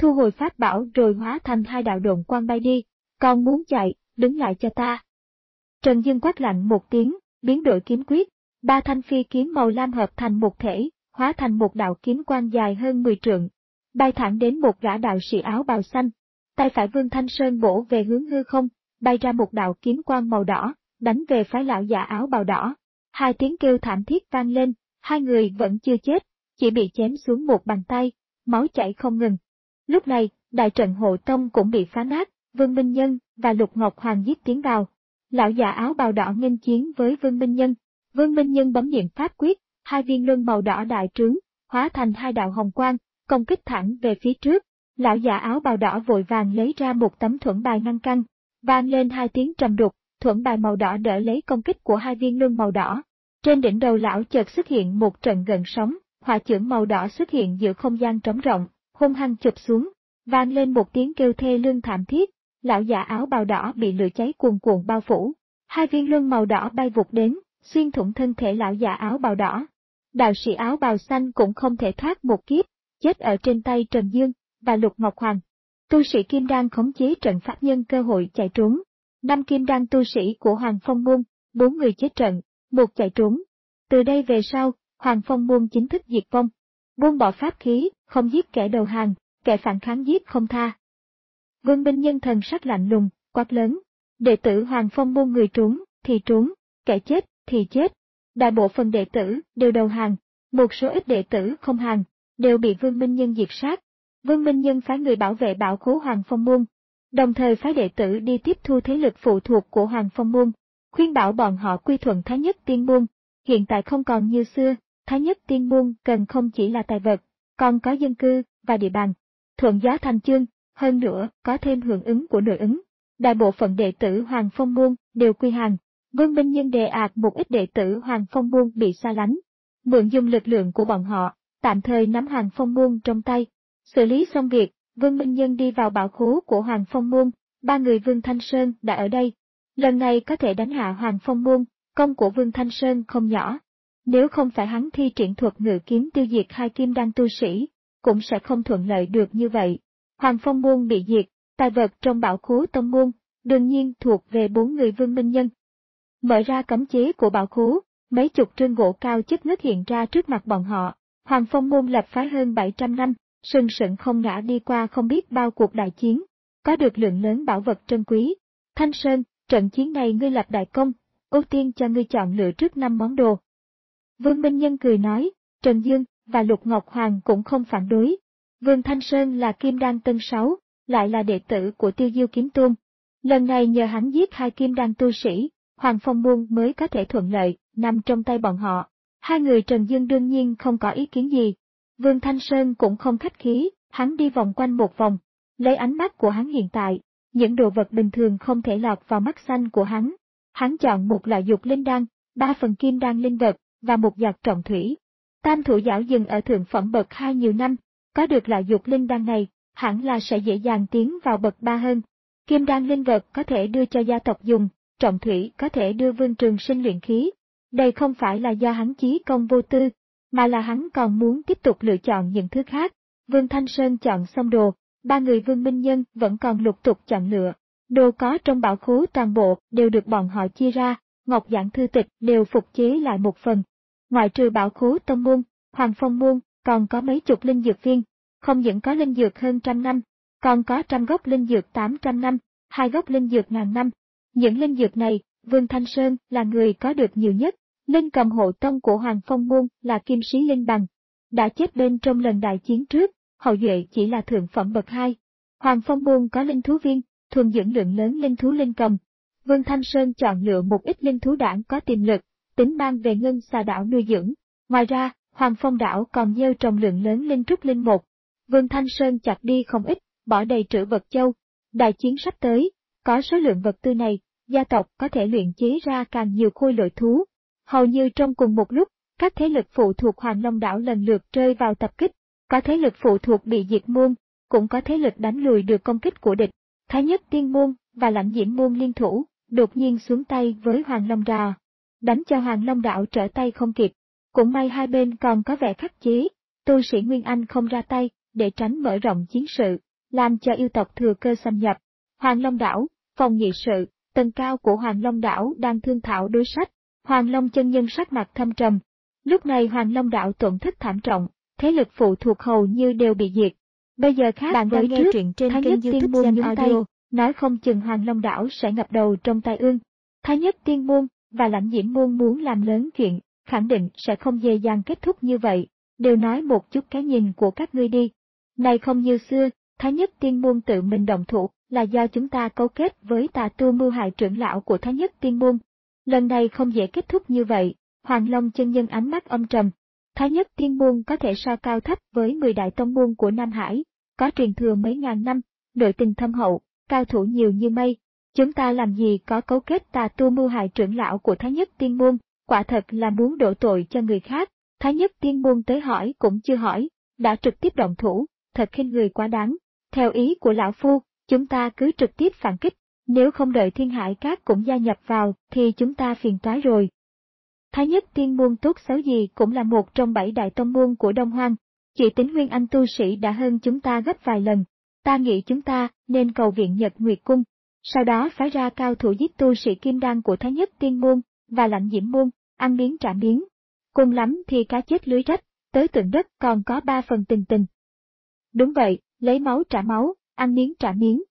thu hồi pháp bảo rồi hóa thành hai đạo độn quang bay đi. Còn muốn chạy, đứng lại cho ta. Trần Dương quát lạnh một tiếng, biến đổi kiếm quyết, ba thanh phi kiếm màu lam hợp thành một thể, hóa thành một đạo kiếm quang dài hơn mười trượng, bay thẳng đến một gã đạo sĩ áo bào xanh. Tay phải Vương Thanh Sơn bổ về hướng hư không, bay ra một đạo kiếm quang màu đỏ, đánh về phái lão giả áo bào đỏ. Hai tiếng kêu thảm thiết vang lên, hai người vẫn chưa chết, chỉ bị chém xuống một bàn tay, máu chảy không ngừng. Lúc này, đại trận hộ tông cũng bị phá nát, Vương Minh Nhân và Lục Ngọc Hoàng giết tiến vào. Lão già áo bào đỏ nghênh chiến với Vương Minh Nhân. Vương Minh Nhân bấm niệm pháp quyết, hai viên luân màu đỏ đại trướng, hóa thành hai đạo hồng quang, công kích thẳng về phía trước. Lão già áo bào đỏ vội vàng lấy ra một tấm thuẫn bài ngăn căng, vang lên hai tiếng trầm đục, thuẫn bài màu đỏ đỡ lấy công kích của hai viên luân màu đỏ. Trên đỉnh đầu lão chợt xuất hiện một trận gợn sóng, hỏa chưởng màu đỏ xuất hiện giữa không gian trống rộng, hung hăng chụp xuống, vang lên một tiếng kêu thê lương thảm thiết. Lão già áo bào đỏ bị lửa cháy cuồn cuộn bao phủ, hai viên luân màu đỏ bay vụt đến, xuyên thủng thân thể lão già áo bào đỏ. Đạo sĩ áo bào xanh cũng không thể thoát một kiếp, chết ở trên tay Trần Dương và Lục Ngọc Hoàng. Tu sĩ Kim Đan khống chế trận pháp nhân cơ hội chạy trốn. Năm Kim Đan tu sĩ của Hoàng Phong Môn, bốn người chết trận, một chạy trốn. Từ đây về sau, Hoàng Phong Môn chính thức diệt vong. Buông bỏ pháp khí, không giết kẻ đầu hàng, kẻ phản kháng giết không tha. Vương Minh Nhân thần sắc lạnh lùng, quát lớn. Đệ tử Hoàng Phong Môn người trốn, thì trốn, kẻ chết, thì chết. Đại bộ phận đệ tử đều đầu hàng, một số ít đệ tử không hàng, đều bị Vương Minh Nhân diệt sát. Vương Minh Nhân phái người bảo vệ bảo khố Hoàng Phong Môn, đồng thời phái đệ tử đi tiếp thu thế lực phụ thuộc của Hoàng Phong Môn, khuyên bảo bọn họ quy thuận Thái Nhất Tiên Môn. Hiện tại không còn như xưa, Thái Nhất Tiên Môn cần không chỉ là tài vật, còn có dân cư và địa bàn. Thuận gió thành chương, hơn nữa có thêm hưởng ứng của nội ứng. Đại bộ phận đệ tử Hoàng Phong Môn đều quy hàng. Vương Minh Nhân đề ạt một ít đệ tử Hoàng Phong Môn bị xa lánh, mượn dùng lực lượng của bọn họ, tạm thời nắm Hoàng Phong Môn trong tay. Xử lý xong việc, Vương Minh Nhân đi vào bảo khố của Hoàng Phong Môn, ba người Vương Thanh Sơn đã ở đây. Lần này có thể đánh hạ Hoàng Phong Môn, công của Vương Thanh Sơn không nhỏ. Nếu không phải hắn thi triển thuật ngự kiếm tiêu diệt hai kim đan tu sĩ, cũng sẽ không thuận lợi được như vậy. Hoàng Phong Môn bị diệt, tài vật trong bảo khố tông môn, đương nhiên thuộc về bốn người Vương Minh Nhân. Mở ra cấm chế của bảo khố, mấy chục trương gỗ cao chất ngất hiện ra trước mặt bọn họ. Hoàng Phong Môn lập phái hơn bảy trăm năm, sừng sững không ngã đi qua không biết bao cuộc đại chiến, có được lượng lớn bảo vật trân quý. Thanh Sơn, trận chiến này ngươi lập đại công, ưu tiên cho ngươi chọn lựa trước năm món đồ. Vương Minh Nhân cười nói, Trần Dương và Lục Ngọc Hoàng cũng không phản đối. Vương Thanh Sơn là kim đan tân sáu, lại là đệ tử của Tiêu Diêu Kiếm Tôn. Lần này nhờ hắn giết hai kim đan tu sĩ, Hoàng Phong Môn mới có thể thuận lợi, nằm trong tay bọn họ. Hai người Trần Dương đương nhiên không có ý kiến gì. Vương Thanh Sơn cũng không khách khí, hắn đi vòng quanh một vòng. Lấy ánh mắt của hắn hiện tại, những đồ vật bình thường không thể lọt vào mắt xanh của hắn. Hắn chọn một loại dục linh đan, ba phần kim đan linh vật, và một giọt trọng thủy. Tam thủ giảo dừng ở thượng phẩm bậc hai nhiều năm, có được loại dục linh đan này, hẳn là sẽ dễ dàng tiến vào bậc ba hơn. Kim đan linh vật có thể đưa cho gia tộc dùng, trọng thủy có thể đưa Vương Trường Sinh luyện khí. Đây không phải là do hắn chí công vô tư, mà là hắn còn muốn tiếp tục lựa chọn những thứ khác. Vương Thanh Sơn chọn xong đồ, ba người Vương Minh Nhân vẫn còn lục tục chọn lựa. Đồ có trong bảo khố toàn bộ đều được bọn họ chia ra, Ngọc Giảng thư tịch đều phục chế lại một phần. Ngoại trừ bảo khố tông môn, Hoàng Phong Môn còn có mấy chục linh dược viên, không những có linh dược hơn trăm năm, còn có trăm gốc linh dược tám trăm năm, hai gốc linh dược ngàn năm. Những linh dược này, Vương Thanh Sơn là người có được nhiều nhất. Linh cầm hộ tông của Hoàng Phong Môn là Kim Sĩ Linh Bằng, đã chết bên trong lần đại chiến trước, hậu duệ chỉ là thượng phẩm bậc hai. Hoàng Phong Môn có linh thú viên, thuần dưỡng lượng lớn linh thú linh cầm. Vương Thanh Sơn chọn lựa một ít linh thú đảng có tiềm lực, tính mang về Ngân Xà đảo nuôi dưỡng. Ngoài ra, Hoàng Phong đảo còn gieo trồng lượng lớn linh trúc linh một. Vương Thanh Sơn chặt đi không ít, bỏ đầy trữ vật châu. Đại chiến sắp tới, có số lượng vật tư này, gia tộc có thể luyện chế ra càng nhiều khôi lỗi thú. Hầu như trong cùng một lúc, các thế lực phụ thuộc Hoàng Long đảo lần lượt rơi vào tập kích, có thế lực phụ thuộc bị diệt môn, cũng có thế lực đánh lùi được công kích của địch. Thái Nhất Tiên Môn và Lãnh Diễm Môn liên thủ, đột nhiên xuống tay với Hoàng Long đảo, đánh cho Hoàng Long đảo trở tay không kịp. Cũng may hai bên còn có vẻ khắc chế, tu sĩ Nguyên Anh không ra tay, để tránh mở rộng chiến sự. làm cho yêu tộc thừa cơ xâm nhập. Hoàng Long đảo, phòng nghị sự, tầng cao của Hoàng Long đảo đang thương thảo đối sách. Hoàng Long chân nhân sắc mặt thâm trầm. Lúc này Hoàng Long đảo tổn thất thảm trọng, thế lực phụ thuộc hầu như đều bị diệt. Bây giờ khác Bạn với đang nghe trước, truyện trên Thái kênh Nhất Tiên YouTube Môn Gen nhúng tay, Audio. nói không chừng Hoàng Long đảo sẽ ngập đầu trong tai ương. Thái Nhất Tiên Môn và Lãnh Diễm Môn muốn làm lớn chuyện, khẳng định sẽ không dễ dàng kết thúc như vậy, đều nói một chút cái nhìn của các ngươi đi. Này không như xưa, Thái Nhất Tiên Môn tự mình động thủ, là do chúng ta cấu kết với tà tu mưu hại trưởng lão của Thái Nhất Tiên Môn. Lần này không dễ kết thúc như vậy, Hoàng Long chân nhân ánh mắt âm trầm. Thái Nhất Tiên Môn có thể so cao thấp với mười đại tông môn của Nam Hải, có truyền thừa mấy ngàn năm, nội tình thâm hậu, cao thủ nhiều như mây. Chúng ta làm gì có cấu kết tà tu mưu hại trưởng lão của Thái Nhất Tiên Môn, quả thật là muốn đổ tội cho người khác. Thái Nhất Tiên Môn tới hỏi cũng chưa hỏi, đã trực tiếp động thủ, thật khinh người quá đáng. Theo ý của lão phu, chúng ta cứ trực tiếp phản kích, nếu không đợi Thiên Hải Các cũng gia nhập vào thì chúng ta phiền toái rồi. Thái Nhất Tiên Môn tốt xấu gì cũng là một trong bảy đại tông môn của Đông Hoang, chỉ tính nguyên anh tu sĩ đã hơn chúng ta gấp vài lần. Ta nghĩ chúng ta nên cầu viện Nhật Nguyệt Cung, sau đó phái ra cao thủ giết tu sĩ kim đan của Thái Nhất Tiên Môn và Lãnh Diễm Môn, ăn miếng trả miếng. Cùng lắm thì cá chết lưới rách, tới tượng đất còn có ba phần tình tình. Đúng vậy, lấy máu trả máu, ăn miếng trả miếng.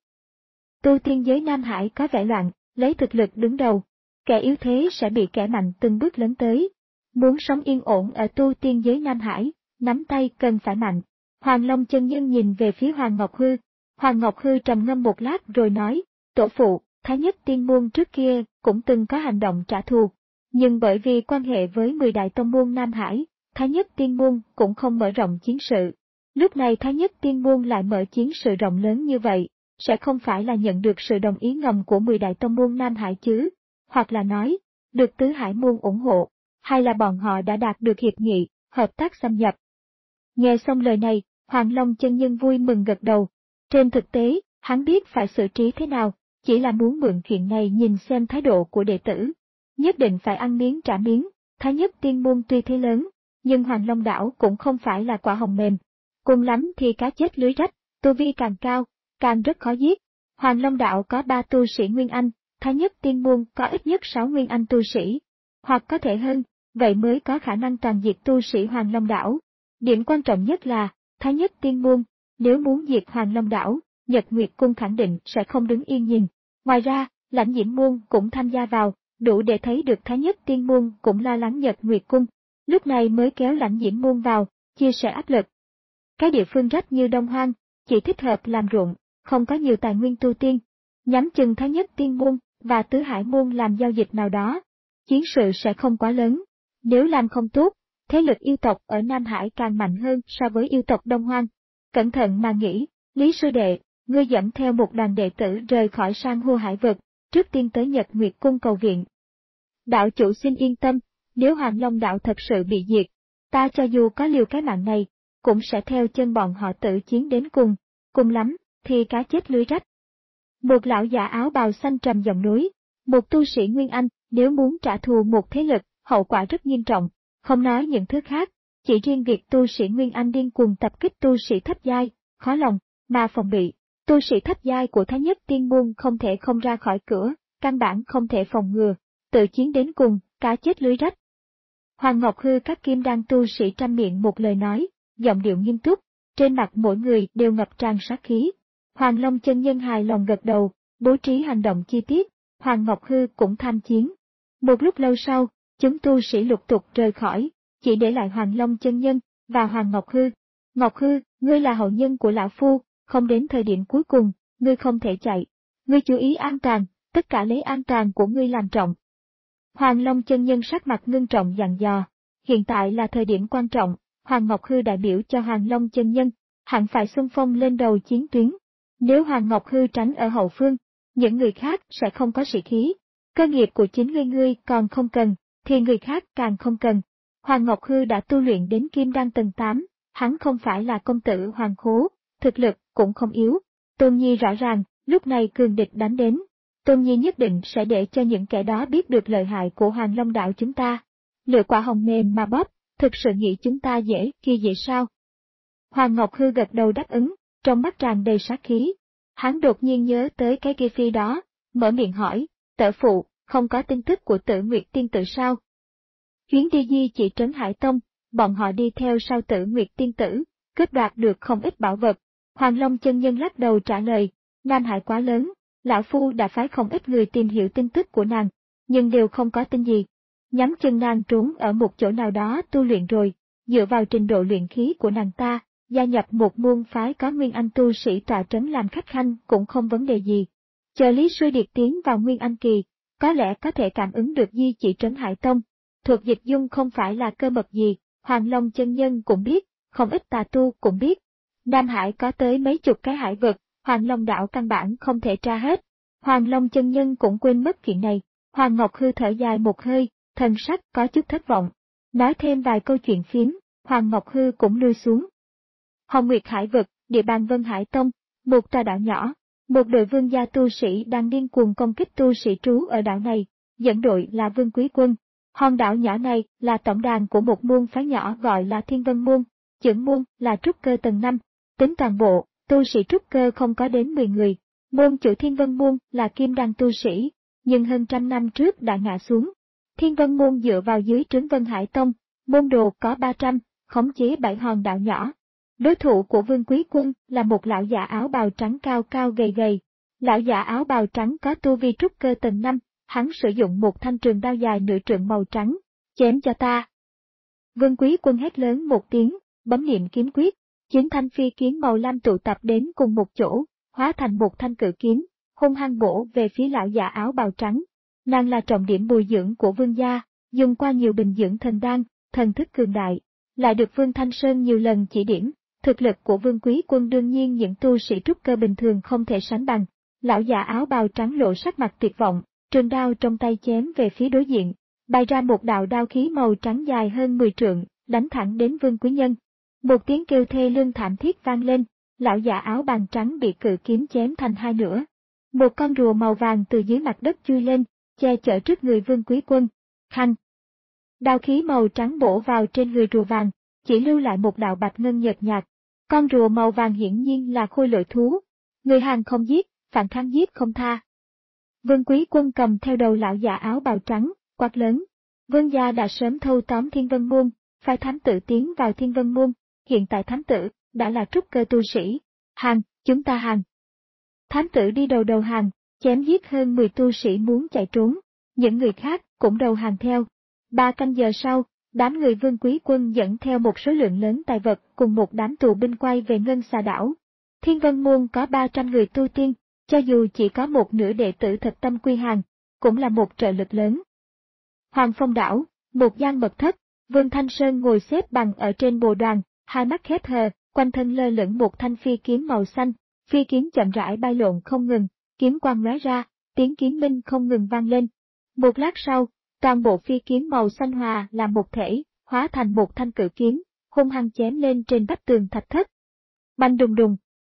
Tu tiên giới Nam Hải có vẻ loạn, lấy thực lực đứng đầu, kẻ yếu thế sẽ bị kẻ mạnh từng bước lớn tới. Muốn sống yên ổn ở tu tiên giới Nam Hải, nắm tay cần phải mạnh. Hoàng Long chân nhân nhìn về phía Hoàng Ngọc Hư. Hoàng Ngọc Hư trầm ngâm một lát rồi nói, tổ phụ, Thái Nhất Tiên Môn trước kia cũng từng có hành động trả thù. Nhưng bởi vì quan hệ với mười đại tông môn Nam Hải, Thái Nhất Tiên Môn cũng không mở rộng chiến sự. Lúc này Thái Nhất Tiên Môn lại mở chiến sự rộng lớn như vậy, sẽ không phải là nhận được sự đồng ý ngầm của mười đại tông môn Nam Hải chứ, hoặc là nói, được Tứ Hải Môn ủng hộ, hay là bọn họ đã đạt được hiệp nghị, hợp tác xâm nhập. Nghe xong lời này, Hoàng Long chân nhân vui mừng gật đầu. Trên thực tế, hắn biết phải xử trí thế nào, chỉ là muốn mượn chuyện này nhìn xem thái độ của đệ tử. Nhất định phải ăn miếng trả miếng, Thái Nhất Tiên Môn tuy thế lớn, nhưng Hoàng Long đảo cũng không phải là quả hồng mềm. Cùng lắm thì cá chết lưới rách, tu vi càng cao, càng rất khó giết. Hoàng Long đảo có ba tu sĩ Nguyên Anh, Thái Nhất Tiên Môn có ít nhất sáu Nguyên Anh tu sĩ, hoặc có thể hơn, vậy mới có khả năng toàn diệt tu sĩ Hoàng Long đảo. Điểm quan trọng nhất là, Thái Nhất Tiên Môn, nếu muốn diệt Hoàng Long đảo, Nhật Nguyệt Cung khẳng định sẽ không đứng yên nhìn. Ngoài ra, Lãnh Diễm Môn cũng tham gia vào, đủ để thấy được Thái Nhất Tiên Môn cũng lo lắng Nhật Nguyệt Cung, lúc này mới kéo Lãnh Diễm Môn vào, chia sẻ áp lực. Cái địa phương rách như Đông Hoang, chỉ thích hợp làm ruộng, không có nhiều tài nguyên tu tiên. Nhắm chừng Thái Nhất Tiên Môn và Tứ Hải Môn làm giao dịch nào đó, chiến sự sẽ không quá lớn. Nếu làm không tốt, thế lực yêu tộc ở Nam Hải càng mạnh hơn so với yêu tộc Đông Hoang. Cẩn thận mà nghĩ, Lý sư đệ, ngươi dẫn theo một đoàn đệ tử rời khỏi Sang Hô Hải vực, trước tiên tới Nhật Nguyệt Cung cầu viện. Đạo chủ xin yên tâm, nếu Hoàng Long đạo thật sự bị diệt, ta cho dù có liều cái mạng này, cũng sẽ theo chân bọn họ tự chiến đến cùng, cùng lắm, thì cá chết lưới rách. Một lão giả áo bào xanh trầm giọng núi, một tu sĩ Nguyên Anh, nếu muốn trả thù một thế lực, hậu quả rất nghiêm trọng, không nói những thứ khác, chỉ riêng việc tu sĩ Nguyên Anh điên cuồng tập kích tu sĩ thấp giai, khó lòng mà phòng bị. Tu sĩ thấp giai của Thái Nhất Tiên Môn không thể không ra khỏi cửa, căn bản không thể phòng ngừa, tự chiến đến cùng, cá chết lưới rách. Hoàng Ngọc Hư các kim đan tu sĩ trăm miệng một lời nói, giọng điệu nghiêm túc, trên mặt mỗi người đều ngập tràn sát khí. Hoàng Long chân nhân hài lòng gật đầu, bố trí hành động chi tiết, Hoàng Ngọc Hư cũng tham chiến. Một lúc lâu sau, chúng tu sĩ lục tục rời khỏi, chỉ để lại Hoàng Long chân nhân và Hoàng Ngọc Hư. Ngọc Hư, ngươi là hậu nhân của lão phu, không đến thời điểm cuối cùng, ngươi không thể chạy. Ngươi chú ý an toàn, tất cả lấy an toàn của ngươi làm trọng. Hoàng Long chân nhân sắc mặt ngưng trọng dặn dò. Hiện tại là thời điểm quan trọng, Hoàng Ngọc Hư đại biểu cho Hoàng Long chân nhân, hẳn phải xung phong lên đầu chiến tuyến. Nếu Hoàng Ngọc Hư tránh ở hậu phương, những người khác sẽ không có sĩ khí. Cơ nghiệp của chính ngươi ngươi còn không cần, thì người khác càng không cần. Hoàng Ngọc Hư đã tu luyện đến kim đan tầng tám, hắn không phải là công tử Hoàng Khố, thực lực cũng không yếu. Tôn Nhi rõ ràng, lúc này cường địch đánh đến. Tôn Nhi nhất định sẽ để cho những kẻ đó biết được lợi hại của Hoàng Long đạo chúng ta. Lựa quả hồng mềm mà bóp, thực sự nghĩ chúng ta dễ khi dễ sao. Hoàng Ngọc Hư gật đầu đáp ứng, trong mắt tràn đầy sát khí. Hắn đột nhiên nhớ tới cái kia phi đó, mở miệng hỏi, Tở phụ, không có tin tức của Tử Nguyệt tiên tử sao? Chuyến đi di chỉ trấn Hải Tông, bọn họ đi theo sau Tử Nguyệt tiên tử, cướp đoạt được không ít bảo vật. Hoàng Long chân nhân lắc đầu trả lời, Nam Hải quá lớn, lão phu đã phái không ít người tìm hiểu tin tức của nàng, nhưng đều không có tin gì. Nhắm chân nàng trốn ở một chỗ nào đó tu luyện rồi, dựa vào trình độ luyện khí của nàng ta, gia nhập một môn phái có Nguyên Anh tu sĩ tọa trấn làm khách khanh cũng không vấn đề gì. Chờ Lý Xuôi Điệt tiến vào Nguyên Anh kỳ, có lẽ có thể cảm ứng được di chỉ trấn Hải Tông. Thuật dịch dung không phải là cơ mật gì, Hoàng Long chân nhân cũng biết, không ít tà tu cũng biết. Nam Hải có tới mấy chục cái hải vực, Hoàng Long đảo căn bản không thể tra hết. Hoàng Long chân nhân cũng quên mất chuyện này. Hoàng Ngọc Hư thở dài một hơi, thần sắc có chút thất vọng. Nói thêm vài câu chuyện phím, Hoàng Ngọc Hư cũng lui xuống. Hồng Nguyệt Hải vực, địa bàn Vân Hải Tông, một tòa đảo nhỏ, một đội vương gia tu sĩ đang điên cuồng công kích tu sĩ trú ở đảo này, dẫn đội là Vương Quý Quân. Hòn đảo nhỏ này là tổng đàn của một môn phái nhỏ gọi là Thiên Vân Môn, trưởng môn là trúc cơ tầng năm, tính toàn bộ, tu sĩ trúc cơ không có đến mười người. Môn chủ Thiên Vân Môn là kim đan tu sĩ, nhưng hơn trăm năm trước đã ngã xuống. Thiên Vân Môn dựa vào dưới trướng Vân Hải Tông, môn đồ có ba trăm, khống chế bảy hòn đảo nhỏ. Đối thủ của Vương Quý Quân là một lão giả áo bào trắng cao cao gầy gầy. Lão giả áo bào trắng có tu vi trúc cơ tầng năm, hắn sử dụng một thanh trường đao dài nửa trượng màu trắng, chém cho ta. Vương Quý Quân hét lớn một tiếng, bấm niệm kiếm quyết, chín thanh phi kiếm màu lam tụ tập đến cùng một chỗ, hóa thành một thanh cự kiếm, hung hăng bổ về phía lão giả áo bào trắng. Nàng là trọng điểm bồi dưỡng của Vương gia, dùng qua nhiều bình dưỡng thần đan, thần thức cường đại, lại được Vương Thanh Sơn nhiều lần chỉ điểm. Thực lực của Vương Quý Quân đương nhiên những tu sĩ trúc cơ bình thường không thể sánh bằng. Lão già áo bào trắng lộ sắc mặt tuyệt vọng, trường đao trong tay chém về phía đối diện, bày ra một đạo đao khí màu trắng dài hơn mười trượng, đánh thẳng đến Vương Quý Nhân. Một tiếng kêu thê lương thảm thiết vang lên, lão già áo bào trắng bị cự kiếm chém thành hai nửa. Một con rùa màu vàng từ dưới mặt đất chui lên, che chở trước người Vương Quý Quân. Khanh! Đao khí màu trắng bổ vào trên người rùa vàng, chỉ lưu lại một đạo bạch ngân nhợt nhạt. Con rùa màu vàng hiển nhiên là khôi lỗi thú. Người hàng không giết, phản kháng giết không tha. Vương Quý Quân cầm theo đầu lão già áo bào trắng, quát lớn. Vương gia đã sớm thâu tóm Thiên Vân Môn, phái thám tử tiến vào Thiên Vân Môn, hiện tại thám tử đã là trúc cơ tu sĩ. Hàng, chúng ta hàng. Thám tử đi đầu đầu hàng, chém giết hơn mười tu sĩ muốn chạy trốn, những người khác cũng đầu hàng theo. Ba canh giờ sau, đám người Vương Quý Quân dẫn theo một số lượng lớn tài vật cùng một đám tù binh quay về Ngân Xà đảo. Thiên Vân Môn có ba trăm người tu tiên, cho dù chỉ có một nửa đệ tử thật tâm quy hàng, cũng là một trợ lực lớn. Hoàng Phong đảo, một gian mật thất, Vương Thanh Sơn ngồi xếp bằng ở trên bồ đoàn, hai mắt khép hờ, quanh thân lơ lửng một thanh phi kiếm màu xanh, phi kiếm chậm rãi bay lộn không ngừng, kiếm quang lóe ra, tiếng kiếm minh không ngừng vang lên. Một lát sau, toàn bộ phi kiếm màu xanh hòa làm một thể, hóa thành một thanh cự kiếm, hung hăng chém lên trên vách tường thạch thất. Bành đùng đùng.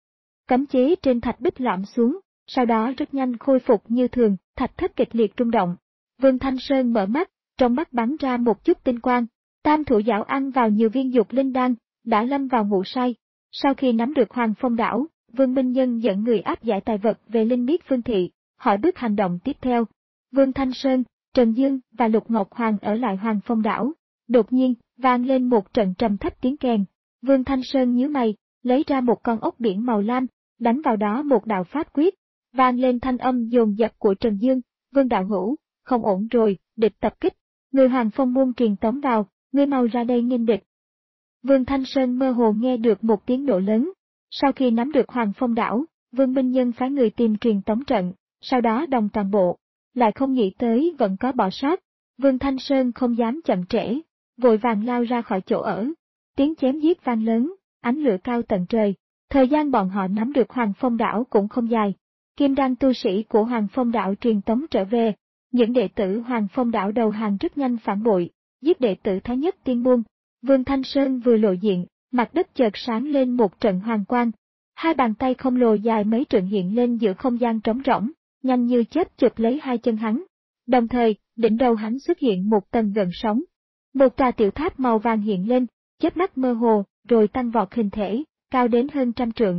Cấm chế trên thạch bích lõm xuống, sau đó rất nhanh khôi phục như thường, thạch thất kịch liệt rung động. Vương Thanh Sơn mở mắt, trong mắt bắn ra một chút tinh quang. Tam thủ giảo ăn vào nhiều viên dục linh đan, đã lâm vào ngủ say. Sau khi nắm được Hoàng Phong đảo, Vương Minh Nhân dẫn người áp giải tài vật về Linh Miết Phương Thị, hỏi bước hành động tiếp theo. Vương Thanh Sơn, Trần Dương và Lục Ngọc Hoàng ở lại Hoàng Phong đảo. Đột nhiên, vang lên một trận trầm thấp tiếng kèn. Vương Thanh Sơn nhíu mày, lấy ra một con ốc biển màu lam, đánh vào đó một đạo pháp quyết. Vang lên thanh âm dồn dập của Trần Dương, Vương đạo hữu, không ổn rồi, địch tập kích. Người Hoàng Phong môn truyền tống vào, ngươi mau ra đây nghênh địch. Vương Thanh Sơn mơ hồ nghe được một tiếng nổ lớn. Sau khi nắm được Hoàng Phong đảo, Vương Minh Nhân phái người tìm truyền tống trận, sau đó đồng toàn bộ. Lại không nghĩ tới vẫn có bỏ sót. Vương Thanh Sơn không dám chậm trễ, vội vàng lao ra khỏi chỗ ở. Tiếng chém giết vang lớn, ánh lửa cao tận trời. Thời gian bọn họ nắm được Hoàng Phong đảo cũng không dài. Kim đan tu sĩ của Hoàng Phong đảo truyền tống trở về. Những đệ tử Hoàng Phong đảo đầu hàng rất nhanh phản bội, giết đệ tử Thái Nhất Tiên Môn. Vương Thanh Sơn vừa lộ diện, mặt đất chợt sáng lên một trận hoàng quang. Hai bàn tay khổng lồ dài mấy trượng hiện lên giữa không gian trống rỗng, nhanh như chớp chụp lấy hai chân hắn. Đồng thời, đỉnh đầu hắn xuất hiện một tầng gợn sóng. Một tòa tiểu tháp màu vàng hiện lên, chớp mắt mơ hồ, rồi tăng vọt hình thể, cao đến hơn trăm trượng.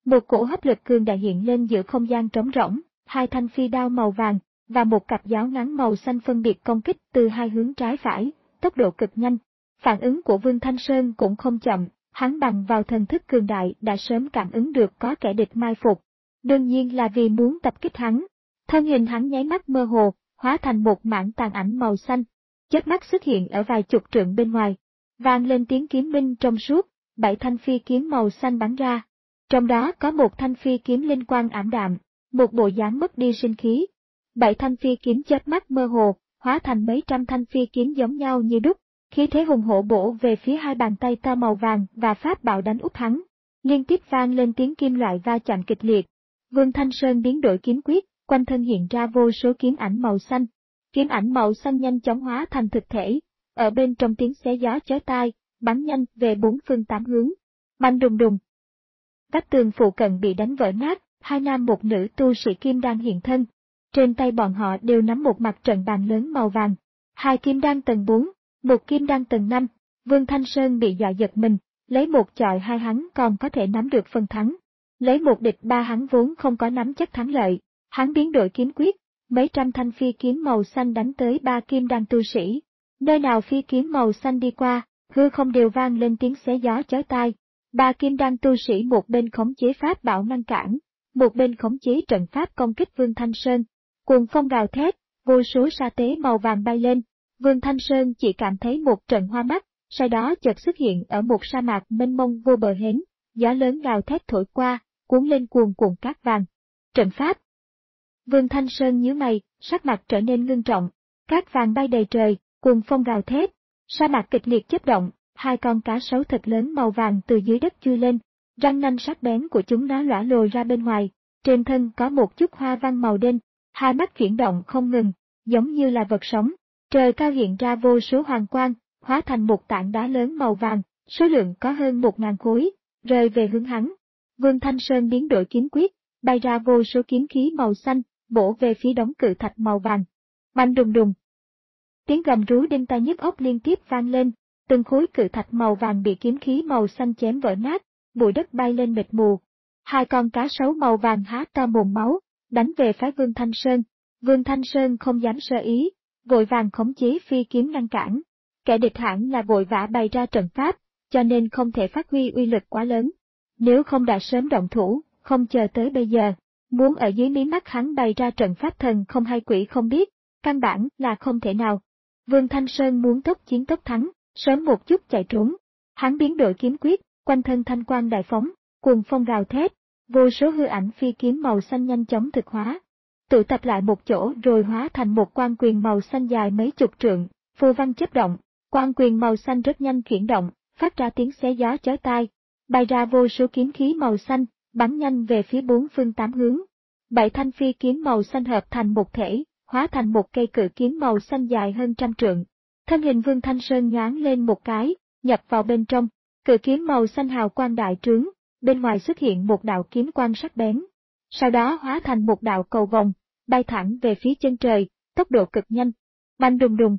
Một cổ hấp lực cường đại hiện lên giữa không gian trống rỗng, hai thanh phi đao màu vàng và một cặp giáo ngắn màu xanh phân biệt công kích từ hai hướng trái phải, tốc độ cực nhanh. Phản ứng của Vương Thanh Sơn cũng không chậm, hắn bằng vào thần thức cường đại đã sớm cảm ứng được có kẻ địch mai phục. Đương nhiên là vì muốn tập kích hắn. Thân hình hắn nháy mắt mơ hồ, hóa thành một mảng tàn ảnh màu xanh, chớp mắt xuất hiện ở vài chục trượng bên ngoài. Vang lên tiếng kiếm minh trong suốt, bảy thanh phi kiếm màu xanh bắn ra. Trong đó có một thanh phi kiếm linh quang ảm đạm, một bộ dáng mất đi sinh khí. Bảy thanh phi kiếm chớp mắt mơ hồ, hóa thành mấy trăm thanh phi kiếm giống nhau như đúc, khí thế hùng hổ bổ về phía hai bàn tay to màu vàng và pháp bảo đánh úp hắn. Liên tiếp vang lên tiếng kim loại va chạm kịch liệt. Vương Thanh Sơn biến đổi kiếm quyết, quanh thân hiện ra vô số kiếm ảnh màu xanh. Kiếm ảnh màu xanh nhanh chóng hóa thành thực thể, ở bên trong tiếng xé gió chói tai, bắn nhanh về bốn phương tám hướng. Mạnh đùng đùng. Vách tường phụ cận bị đánh vỡ nát, hai nam một nữ tu sĩ kim đan hiện thân. Trên tay bọn họ đều nắm một mặt trận bàn lớn màu vàng. Hai kim đan tầng bốn, một kim đan tầng năm. Vương Thanh Sơn bị dọa giật mình, lấy một chọi hai hắn còn có thể nắm được phần thắng. Lấy một địch ba hắn vốn không có nắm chắc thắng lợi. Hắn biến đổi kiếm quyết, mấy trăm thanh phi kiếm màu xanh đánh tới ba kim đan tu sĩ. Nơi nào phi kiếm màu xanh đi qua, hư không đều vang lên tiếng xé gió chói tai. Ba kim đan tu sĩ một bên khống chế pháp bảo ngăn cản, một bên khống chế trận pháp công kích Vương Thanh Sơn. Cuồng phong gào thét, vô số sa tế màu vàng bay lên. Vương Thanh Sơn chỉ cảm thấy một trận hoa mắt, sau đó chợt xuất hiện ở một sa mạc mênh mông vô bờ hến, gió lớn gào thét thổi qua, cuốn lên cuồn cuộn cát vàng. Trận pháp. Vương Thanh Sơn nhíu mày, sắc mặt trở nên ngưng trọng, cát vàng bay đầy trời, cuồng phong gào thét, sa mạc kịch liệt chớp động, hai con cá sấu thật lớn màu vàng từ dưới đất chui lên, răng nanh sắc bén của chúng nó lỏa lồ ra bên ngoài, trên thân có một chút hoa văn màu đen, hai mắt chuyển động không ngừng, giống như là vật sống. Trời cao hiện ra vô số hoàng quang, hóa thành một tảng đá lớn màu vàng, số lượng có hơn một ngàn khối, rơi về hướng hắn. Vương Thanh Sơn biến đổi kiếm quyết, bay ra vô số kiếm khí màu xanh, bổ về phía đống cự thạch màu vàng. Mạnh đùng đùng. Tiếng gầm rú đinh tai nhức óc liên tiếp vang lên, từng khối cự thạch màu vàng bị kiếm khí màu xanh chém vỡ nát, bụi đất bay lên mịt mù. Hai con cá sấu màu vàng há to mồm máu, đánh về phái Vương Thanh Sơn. Vương Thanh Sơn không dám sơ ý, vội vàng khống chế phi kiếm ngăn cản. Kẻ địch hẳn là vội vã bày ra trận pháp, cho nên không thể phát huy uy lực quá lớn. Nếu không đã sớm động thủ, không chờ tới bây giờ, muốn ở dưới mí mắt hắn bày ra trận pháp thần không hay quỷ không biết, căn bản là không thể nào. Vương Thanh Sơn muốn tốc chiến tốc thắng, sớm một chút chạy trốn. Hắn biến đổi kiếm quyết, quanh thân thanh quang đại phóng, cuồng phong gào thét, vô số hư ảnh phi kiếm màu xanh nhanh chóng thực hóa, tụ tập lại một chỗ rồi hóa thành một quan quyền màu xanh dài mấy chục trượng, phù văn chớp động, quan quyền màu xanh rất nhanh chuyển động, phát ra tiếng xé gió chói tai, bay ra vô số kiếm khí màu xanh, bắn nhanh về phía bốn phương tám hướng. Bảy thanh phi kiếm màu xanh hợp thành một thể, hóa thành một cây cự kiếm màu xanh dài hơn trăm trượng. Thân hình Vương Thanh Sơn nhoáng lên một cái, nhập vào bên trong, cự kiếm màu xanh hào quang đại trướng, bên ngoài xuất hiện một đạo kiếm quang sắc bén. Sau đó hóa thành một đạo cầu vồng, bay thẳng về phía chân trời, tốc độ cực nhanh. Bành đùng đùng.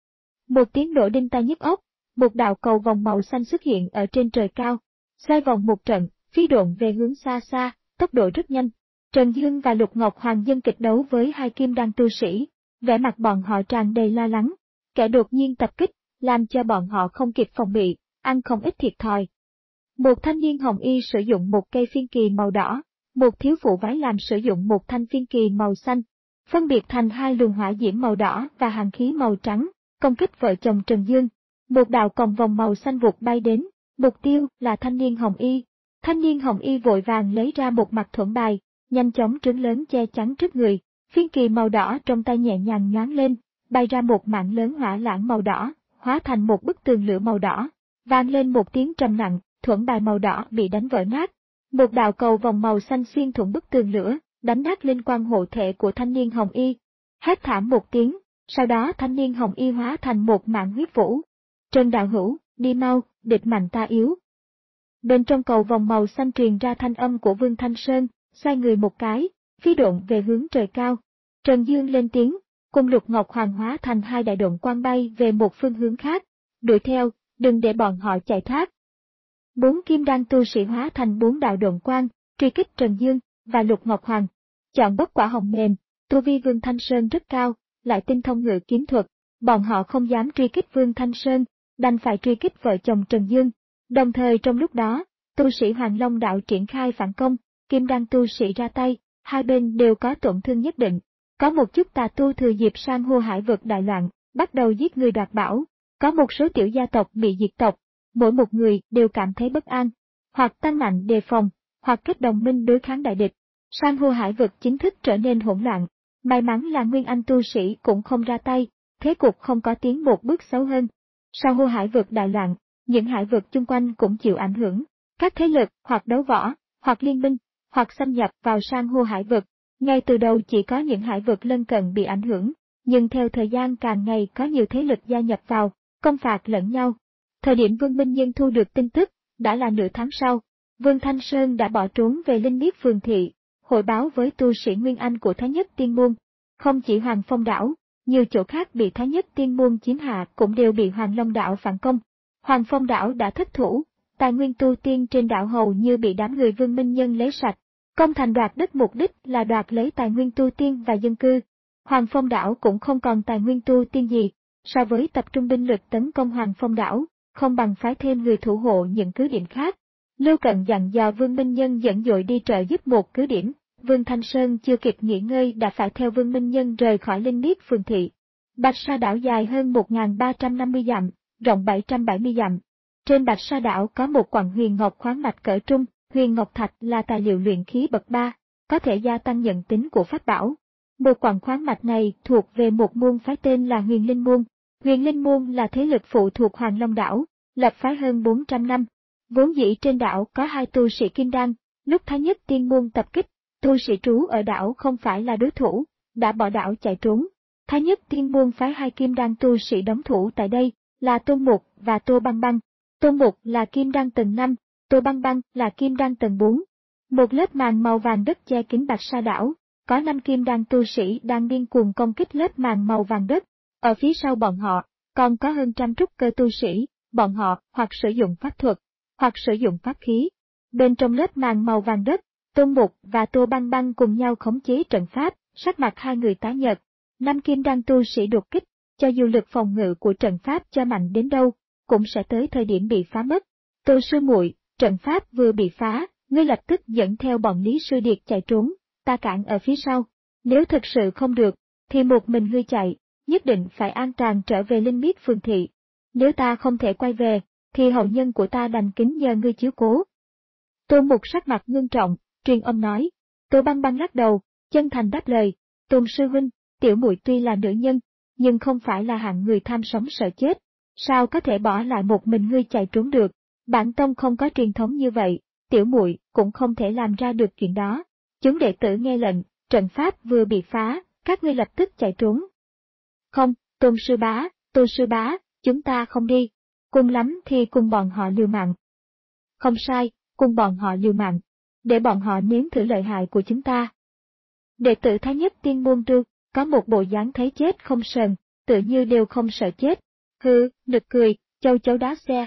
Một tiếng nổ đinh tai nhức óc, một đạo cầu vồng màu xanh xuất hiện ở trên trời cao, xoay vòng một trận, phi độn về hướng xa xa, tốc độ rất nhanh. Trần Dương và Lục Ngọc Hoàng dân kịch đấu với hai kim đan tu sĩ, vẻ mặt bọn họ tràn đầy lo lắng. Kẻ đột nhiên tập kích, làm cho bọn họ không kịp phòng bị, ăn không ít thiệt thòi. Một thanh niên hồng y sử dụng một cây phiên kỳ màu đỏ, một thiếu phụ váy làm sử dụng một thanh phiên kỳ màu xanh, phân biệt thành hai luồng hỏa diễm màu đỏ và hàn khí màu trắng, công kích vợ chồng Trần Dương. Một đạo còng vòng màu xanh vụt bay đến, mục tiêu là thanh niên hồng y. Thanh niên hồng y vội vàng lấy ra một mặt thuẫn bài, nhanh chóng trứng lớn che chắn trước người, phiên kỳ màu đỏ trong tay nhẹ nhàng nhoáng lên, bay ra một mảng lớn hỏa lãng màu đỏ, hóa thành một bức tường lửa màu đỏ, vang lên một tiếng trầm nặng, thuẫn bài màu đỏ bị đánh vỡ nát. Một đạo cầu vòng màu xanh xuyên thủng bức tường lửa, đánh nát linh quang hộ thể của thanh niên hồng y. Hét thảm một tiếng, sau đó thanh niên hồng y hóa thành một mảng huyết vũ. Trần đạo hữu, đi mau, địch mạnh ta yếu. Bên trong cầu vòng màu xanh truyền ra thanh âm của Vương Thanh Sơn, xoay người một cái, phi độn về hướng trời cao. Trần Dương lên tiếng, cùng Lục Ngọc Hoàng hóa thành hai đại độn quang bay về một phương hướng khác. Đuổi theo, đừng để bọn họ chạy thoát. Bốn kim đan tu sĩ hóa thành bốn đạo độn quang, truy kích Trần Dương và Lục Ngọc Hoàng. Chọn bốc quả hồng mềm, tu vi Vương Thanh Sơn rất cao, lại tinh thông ngự kiếm thuật, bọn họ không dám truy kích Vương Thanh Sơn, đành phải truy kích vợ chồng Trần Dương. Đồng thời trong lúc đó, tu sĩ Hoàng Long đạo triển khai phản công, Kim Đan tu sĩ ra tay, hai bên đều có tổn thương nhất định. Có một chút tà tu thừa dịp san hô hải vực đại loạn, bắt đầu giết người đoạt bảo, có một số tiểu gia tộc bị diệt tộc, mỗi một người đều cảm thấy bất an, hoặc tăng mạnh đề phòng, hoặc kết đồng minh đối kháng đại địch. San hô hải vực chính thức trở nên hỗn loạn, may mắn là Nguyên Anh tu sĩ cũng không ra tay, thế cục không có tiến một bước xấu hơn. San hô hải vực đại loạn, những hải vực chung quanh cũng chịu ảnh hưởng, các thế lực hoặc đấu võ, hoặc liên minh, hoặc xâm nhập vào san hô hải vực. Ngay từ đầu chỉ có những hải vực lân cận bị ảnh hưởng, nhưng theo thời gian càng ngày có nhiều thế lực gia nhập vào, công phạt lẫn nhau. Thời điểm Vương Minh Nhân thu được tin tức, đã là nửa tháng sau, Vương Thanh Sơn đã bỏ trốn về Linh Miết Phường Thị, hội báo với tu sĩ Nguyên Anh của Thái Nhất Tiên Môn. Không chỉ Hoàng Phong đảo, nhiều chỗ khác bị Thái Nhất Tiên Môn chiếm hạ cũng đều bị Hoàng Long đảo phản công. Hoàng Phong đảo đã thất thủ, tài nguyên tu tiên trên đảo hầu như bị đám người Vương Minh Nhân lấy sạch. Công thành đoạt đất mục đích là đoạt lấy tài nguyên tu tiên và dân cư. Hoàng Phong đảo cũng không còn tài nguyên tu tiên gì, so với tập trung binh lực tấn công Hoàng Phong đảo, không bằng phái thêm người thủ hộ những cứ điểm khác. Lưu Cận dặn dò Vương Minh Nhân dẫn dội đi trợ giúp một cứ điểm, Vương Thanh Sơn chưa kịp nghỉ ngơi đã phải theo Vương Minh Nhân rời khỏi Linh Miết Phường Thị. Bạch Sa đảo dài hơn một nghìn ba trăm năm mươi dặm, rộng bảy trăm bảy mươi dặm. Trên Bạch Sa đảo có một quặng huyền ngọc khoáng mạch cỡ trung. Huyền ngọc thạch là tài liệu luyện khí bậc ba, có thể gia tăng nhận tính của pháp bảo. Một quặng khoáng mạch này thuộc về một môn phái tên là Huyền Linh Môn. Huyền Linh Môn là thế lực phụ thuộc Hoàng Long đảo, lập phái hơn bốn trăm năm. Vốn dĩ trên đảo có hai tu sĩ kim đan, lúc Thái Nhất Tiên Môn tập kích, tu sĩ trú ở đảo không phải là đối thủ, đã bỏ đảo chạy trốn. Thái Nhất Tiên Môn phái hai kim đan tu sĩ đóng thủ tại đây, là Tôn Mục và Tô Băng Băng. Tôn Mục là kim đan tầng năm. Tô Băng Băng là kim đan tầng bốn. Một lớp màn màu vàng đất che kín Bạch Sa đảo, có năm kim đan tu sĩ đang điên cuồng công kích lớp màn màu vàng đất. Ở phía sau bọn họ, còn có hơn trăm trúc cơ tu sĩ, bọn họ hoặc sử dụng pháp thuật, hoặc sử dụng pháp khí. Bên trong lớp màn màu vàng đất, Tôn Mục và Tô Băng Băng cùng nhau khống chế trận pháp, sắc mặt hai người tái nhợt. Năm kim đan tu sĩ đột kích, cho dù lực phòng ngự của trận pháp cho mạnh đến đâu, cũng sẽ tới thời điểm bị phá mất. Tô sư muội, trận pháp vừa bị phá, ngươi lập tức dẫn theo bọn Lý Sư Điệt chạy trốn, ta cản ở phía sau. Nếu thực sự không được, thì một mình ngươi chạy, nhất định phải an toàn trở về Linh Miết Phường Thị. Nếu ta không thể quay về, thì hậu nhân của ta đành kính nhờ ngươi chiếu cố. Tôn Mục sắc mặt ngưng trọng, truyền âm nói. Tô Băng Băng lắc đầu, chân thành đáp lời. Tôn sư huynh, tiểu muội tuy là nữ nhân, nhưng không phải là hạng người tham sống sợ chết. Sao có thể bỏ lại một mình ngươi chạy trốn được? Bản tông không có truyền thống như vậy, tiểu muội cũng không thể làm ra được chuyện đó. Chúng đệ tử nghe lệnh, trận pháp vừa bị phá, các ngươi lập tức chạy trốn. Không, Tôn sư bá, Tô sư bá, chúng ta không đi. Cùng lắm thì cùng bọn họ liều mạng. Không sai, cùng bọn họ liều mạng. Để bọn họ nếm thử lợi hại của chúng ta. Đệ tử Thái Nhất Tiên Môn Trư, có một bộ dáng thấy chết không sờn, tự như đều không sợ chết. Hừ, nực cười, châu chấu đá xe.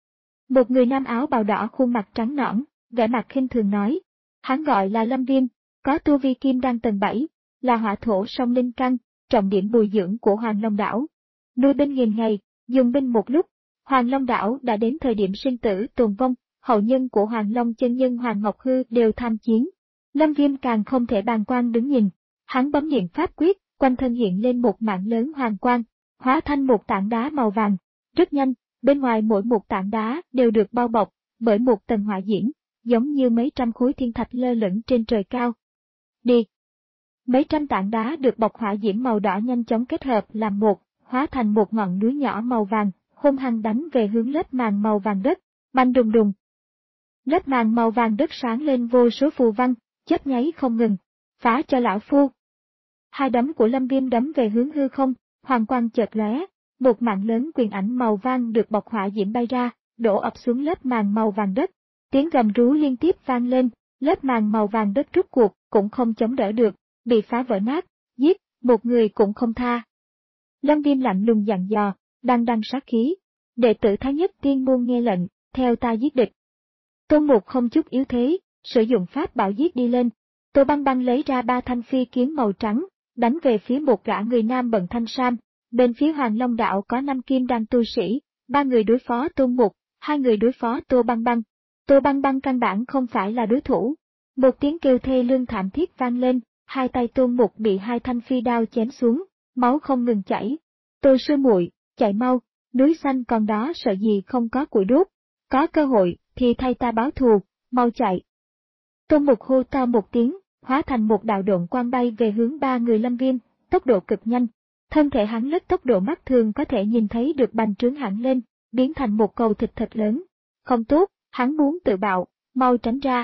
Một người nam áo bào đỏ khuôn mặt trắng nõn, vẻ mặt khinh thường nói. Hắn gọi là Lâm Viêm, có tu vi kim đan tầng bảy, là hỏa thổ song linh căn, trọng điểm bồi dưỡng của Hoàng Long đảo. Nuôi binh nghìn ngày, dùng binh một lúc, Hoàng Long đảo đã đến thời điểm sinh tử tồn vong, hậu nhân của Hoàng Long chân nhân Hoàng Ngọc Hư đều tham chiến. Lâm Viêm càng không thể bàng quan đứng nhìn, hắn bấm niệm pháp quyết, quanh thân hiện lên một mạng lớn hoàng quang, hóa thành một tảng đá màu vàng. Rất nhanh, bên ngoài mỗi một tảng đá đều được bao bọc bởi một tầng hỏa diễm, giống như mấy trăm khối thiên thạch lơ lửng trên trời cao. Đi! Mấy trăm tảng đá được bọc hỏa diễm màu đỏ nhanh chóng kết hợp làm một, hóa thành một ngọn núi nhỏ màu vàng, hung hăng đánh về hướng lớp màn màu vàng đất, bành đùng đùng. Lớp màn màu vàng đất sáng lên vô số phù văn, chớp nháy không ngừng, phá cho lão phu. Hai đấm của Lâm Viêm đấm về hướng hư không, hoàng quang chợt lóe, một mạng lớn quyền ảnh màu vàng được bọc hỏa diễm bay ra, đổ ập xuống lớp màn màu vàng đất. Tiếng gầm rú liên tiếp vang lên, lớp màn màu vàng đất rút cuộc cũng không chống đỡ được, bị phá vỡ nát, giết, một người cũng không tha. Lâm Viêm lạnh lùng dặn dò, đang đăng sát khí. Đệ tử Thái Nhất Tiên Môn nghe lệnh, theo ta giết địch. Tôn Mục không chút yếu thế, sử dụng pháp bảo giết đi lên. Tô Băng Băng lấy ra ba thanh phi kiếm màu trắng, đánh về phía một gã người nam bận thanh sam. Bên phía Hoàng Long Đạo có năm kim đan tu sĩ, ba người đối phó Tôn Mục, hai người đối phó Tô Băng Băng. Tô Băng Băng căn bản không phải là đối thủ. Một tiếng kêu thê lương thảm thiết vang lên, hai tay Tôn Mục bị hai thanh phi đao chém xuống, máu không ngừng chảy. Tô sư muội, chạy mau, núi xanh còn đó sợ gì không có củi đốt, có cơ hội thì thay ta báo thù, mau chạy. Tôn Mục hô to một tiếng, hóa thành một đạo độn quang bay về hướng ba người Lâm Viêm, tốc độ cực nhanh. Thân thể hắn lướt tốc độ mắt thường có thể nhìn thấy được bành trướng hẳn lên, biến thành một cầu thịt thật lớn. Không tốt, hắn muốn tự bạo, mau tránh ra.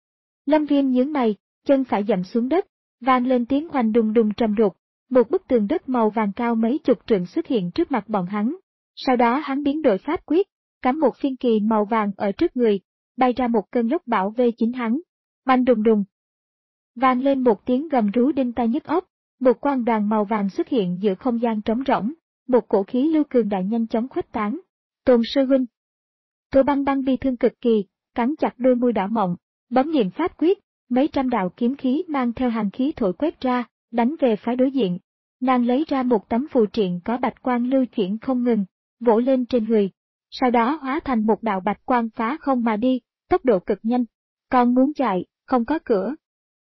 Lâm Viêm nhướng mày, chân phải dậm xuống đất, vang lên tiếng hoành đùng đùng trầm đục, một bức tường đất màu vàng cao mấy chục trượng xuất hiện trước mặt bọn hắn. Sau đó hắn biến đổi pháp quyết, cắm một phiên kỳ màu vàng ở trước người, bay ra một cơn lốc bảo vệ chính hắn. Bành đùng đùng. Vang lên một tiếng gầm rú đinh tai nhức óc, một quang đoàn màu vàng xuất hiện giữa không gian trống rỗng, một cổ khí lưu cường đại nhanh chóng khuếch tán. Tôn sư huynh. Tô Băng Băng bị thương cực kỳ, cắn chặt đôi môi đỏ mọng, bấm niệm pháp quyết, mấy trăm đạo kiếm khí mang theo hàn khí thổi quét ra, đánh về phái đối diện. Nàng lấy ra một tấm phù triện có bạch quang lưu chuyển không ngừng, vỗ lên trên người, sau đó hóa thành một đạo bạch quang phá không mà đi, tốc độ cực nhanh. Còn muốn chạy, không có cửa.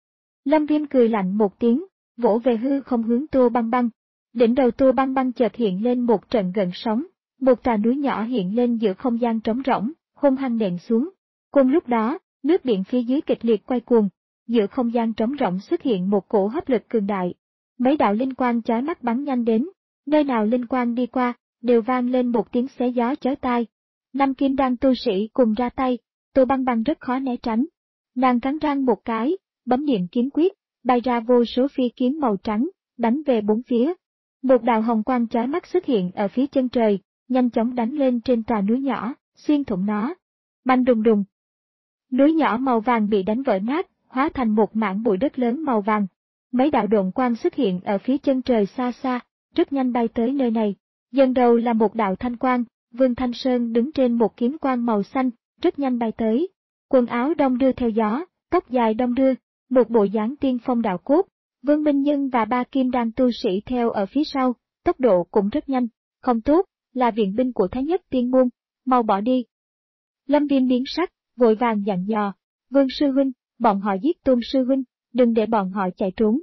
Lâm Viêm cười lạnh một tiếng, vỗ về hư không hướng Tô Băng Băng. Đỉnh đầu Tô Băng Băng chợt hiện lên một trận gợn sóng, một tòa núi nhỏ hiện lên giữa không gian trống rỗng, hung hăng nện xuống. Cùng lúc đó, nước biển phía dưới kịch liệt quay cuồng, giữa không gian trống rỗng xuất hiện một cổ hấp lực cường đại. Mấy đạo linh quang chói mắt bắn nhanh đến, nơi nào linh quang đi qua, đều vang lên một tiếng xé gió chói tai. Năm kim đan tu sĩ cùng ra tay, Tô Băng Băng rất khó né tránh. Nàng cắn răng một cái, bấm niệm kiếm quyết, bay ra vô số phi kiếm màu trắng, đánh về bốn phía. Một đạo hồng quang chói mắt xuất hiện ở phía chân trời, nhanh chóng đánh lên trên tòa núi nhỏ, xuyên thủng nó. Bành đùng đùng. Núi nhỏ màu vàng bị đánh vỡ nát, hóa thành một mảng bụi đất lớn màu vàng. Mấy đạo độn quang xuất hiện ở phía chân trời xa xa, rất nhanh bay tới nơi này. Dần đầu là một đạo thanh quang, Vương Thanh Sơn đứng trên một kiếm quang màu xanh, rất nhanh bay tới. Quần áo đông đưa theo gió, tóc dài đông đưa, một bộ dáng tiên phong đạo cốt. Vương Minh Nhân và ba kim đan tu sĩ theo ở phía sau, tốc độ cũng rất nhanh. Không tốt, là viện binh của Thái Nhất Tiên Môn, mau bỏ đi. Lâm Viêm biến sắc, vội vàng dặn dò, Vương sư huynh, bọn họ giết Tôn sư huynh, đừng để bọn họ chạy trốn.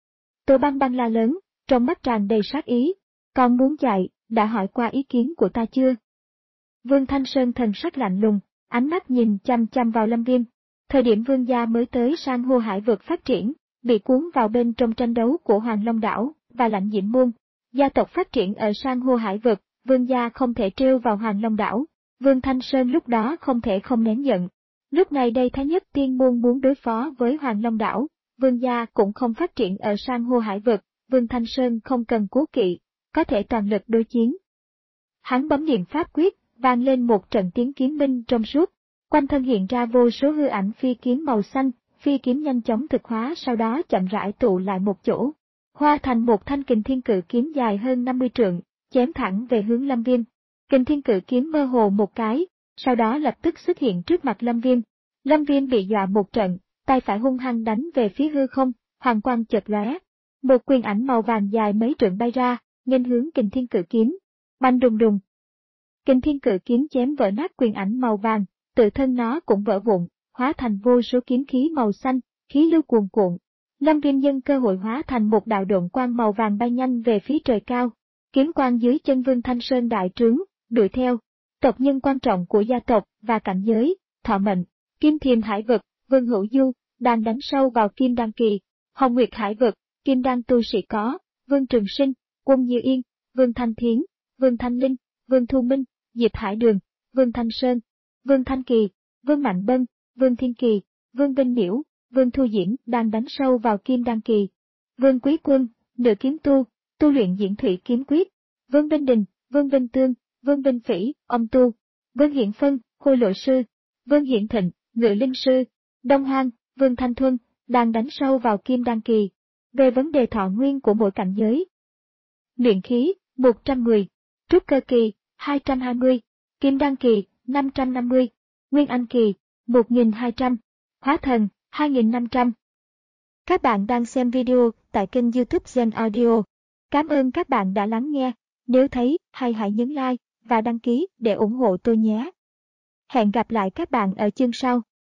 Tô Băng Băng la lớn, trong mắt tràn đầy sát ý, con muốn chạy, đã hỏi qua ý kiến của ta chưa? Vương Thanh Sơn thần sắc lạnh lùng, ánh mắt nhìn chăm chăm vào Lâm Viêm. Thời điểm Vương gia mới tới San hô hải vực phát triển, bị cuốn vào bên trong tranh đấu của Hoàng Long Đảo và Lãnh Diễm Môn. Gia tộc phát triển ở San hô hải vực, Vương gia không thể trêu vào Hoàng Long Đảo. Vương Thanh Sơn lúc đó không thể không nén giận. Lúc này đây Thái Nhất Tiên Môn muốn đối phó với Hoàng Long Đảo, Vương gia cũng không phát triển ở San hô hải vực, Vương Thanh Sơn không cần cố kỵ, có thể toàn lực đối chiến. Hắn bấm niệm pháp quyết, vang lên một trận tiếng kiếm minh trong suốt, quanh thân hiện ra vô số hư ảnh phi kiếm màu xanh, phi kiếm nhanh chóng thực hóa sau đó chậm rãi tụ lại một chỗ, hóa thành một thanh kình thiên cự kiếm dài hơn năm mươi trượng, chém thẳng về hướng Lâm Viêm. Kình thiên cự kiếm mơ hồ một cái, sau đó lập tức xuất hiện trước mặt Lâm Viêm. Lâm Viêm bị dọa một trận, tay phải hung hăng đánh về phía hư không, hoàng quang chợt lóe, một quyền ảnh màu vàng dài mấy trượng bay ra, nghênh hướng kình thiên cự kiếm. Bành đùng đùng. Kình thiên cự kiếm chém vỡ nát quyền ảnh màu vàng, tự thân nó cũng vỡ vụn, hóa thành vô số kiếm khí màu xanh, khí lưu cuồn cuộn. Lâm Viêm nhân cơ hội hóa thành một đạo độn quang màu vàng bay nhanh về phía trời cao. Kiếm quang dưới chân Vương Thanh Sơn đại trướng, đuổi theo. Tộc nhân quan trọng của gia tộc và cảnh giới, thọ mệnh, Kim Thiềm hải vực, Vương Hữu Du, đang đánh sâu vào Kim Đan kỳ. Hồng Nguyệt hải vực, Kim Đan tu sĩ có, Vương Trường Sinh, Quân Như Yên, Vương Thanh Thiến, Vương Thanh Linh, Vương Thu Minh, Diệp Hải Đường, Vương Thanh Sơn, Vương Thanh Kỳ, Vương Mạnh Bân, Vương Thiên Kỳ, Vương Vinh Miễu, Vương Thu Diễn đang đánh sâu vào Kim Đan kỳ. Vương Quý Quân, Nửa Kiếm Tu, tu luyện diễn thủy kiếm quyết. Vương Vinh Đình, Vương Vinh Tương, Vương Vinh Phỉ, Âm Tu, Vương Hiển Phân, Khôi Lỗi Sư, Vương Hiển Thịnh, Ngự Linh Sư, Đông Hoang, Vương Thanh Thuân, đang đánh sâu vào Kim Đan kỳ. Về vấn đề thọ nguyên của mỗi cảnh giới. Luyện khí, một trăm mười, Trúc Cơ kỳ, hai trăm hai mươi, Kim Đan kỳ, năm trăm năm mươi, Nguyên Anh kỳ, một nghìn hai trăm, Hóa thần, hai nghìn năm trăm. Các bạn đang xem video tại kênh YouTube Gen Audio. Cảm ơn các bạn đã lắng nghe. Nếu thấy hay hãy nhấn like và đăng ký để ủng hộ tôi nhé. Hẹn gặp lại các bạn ở chương sau.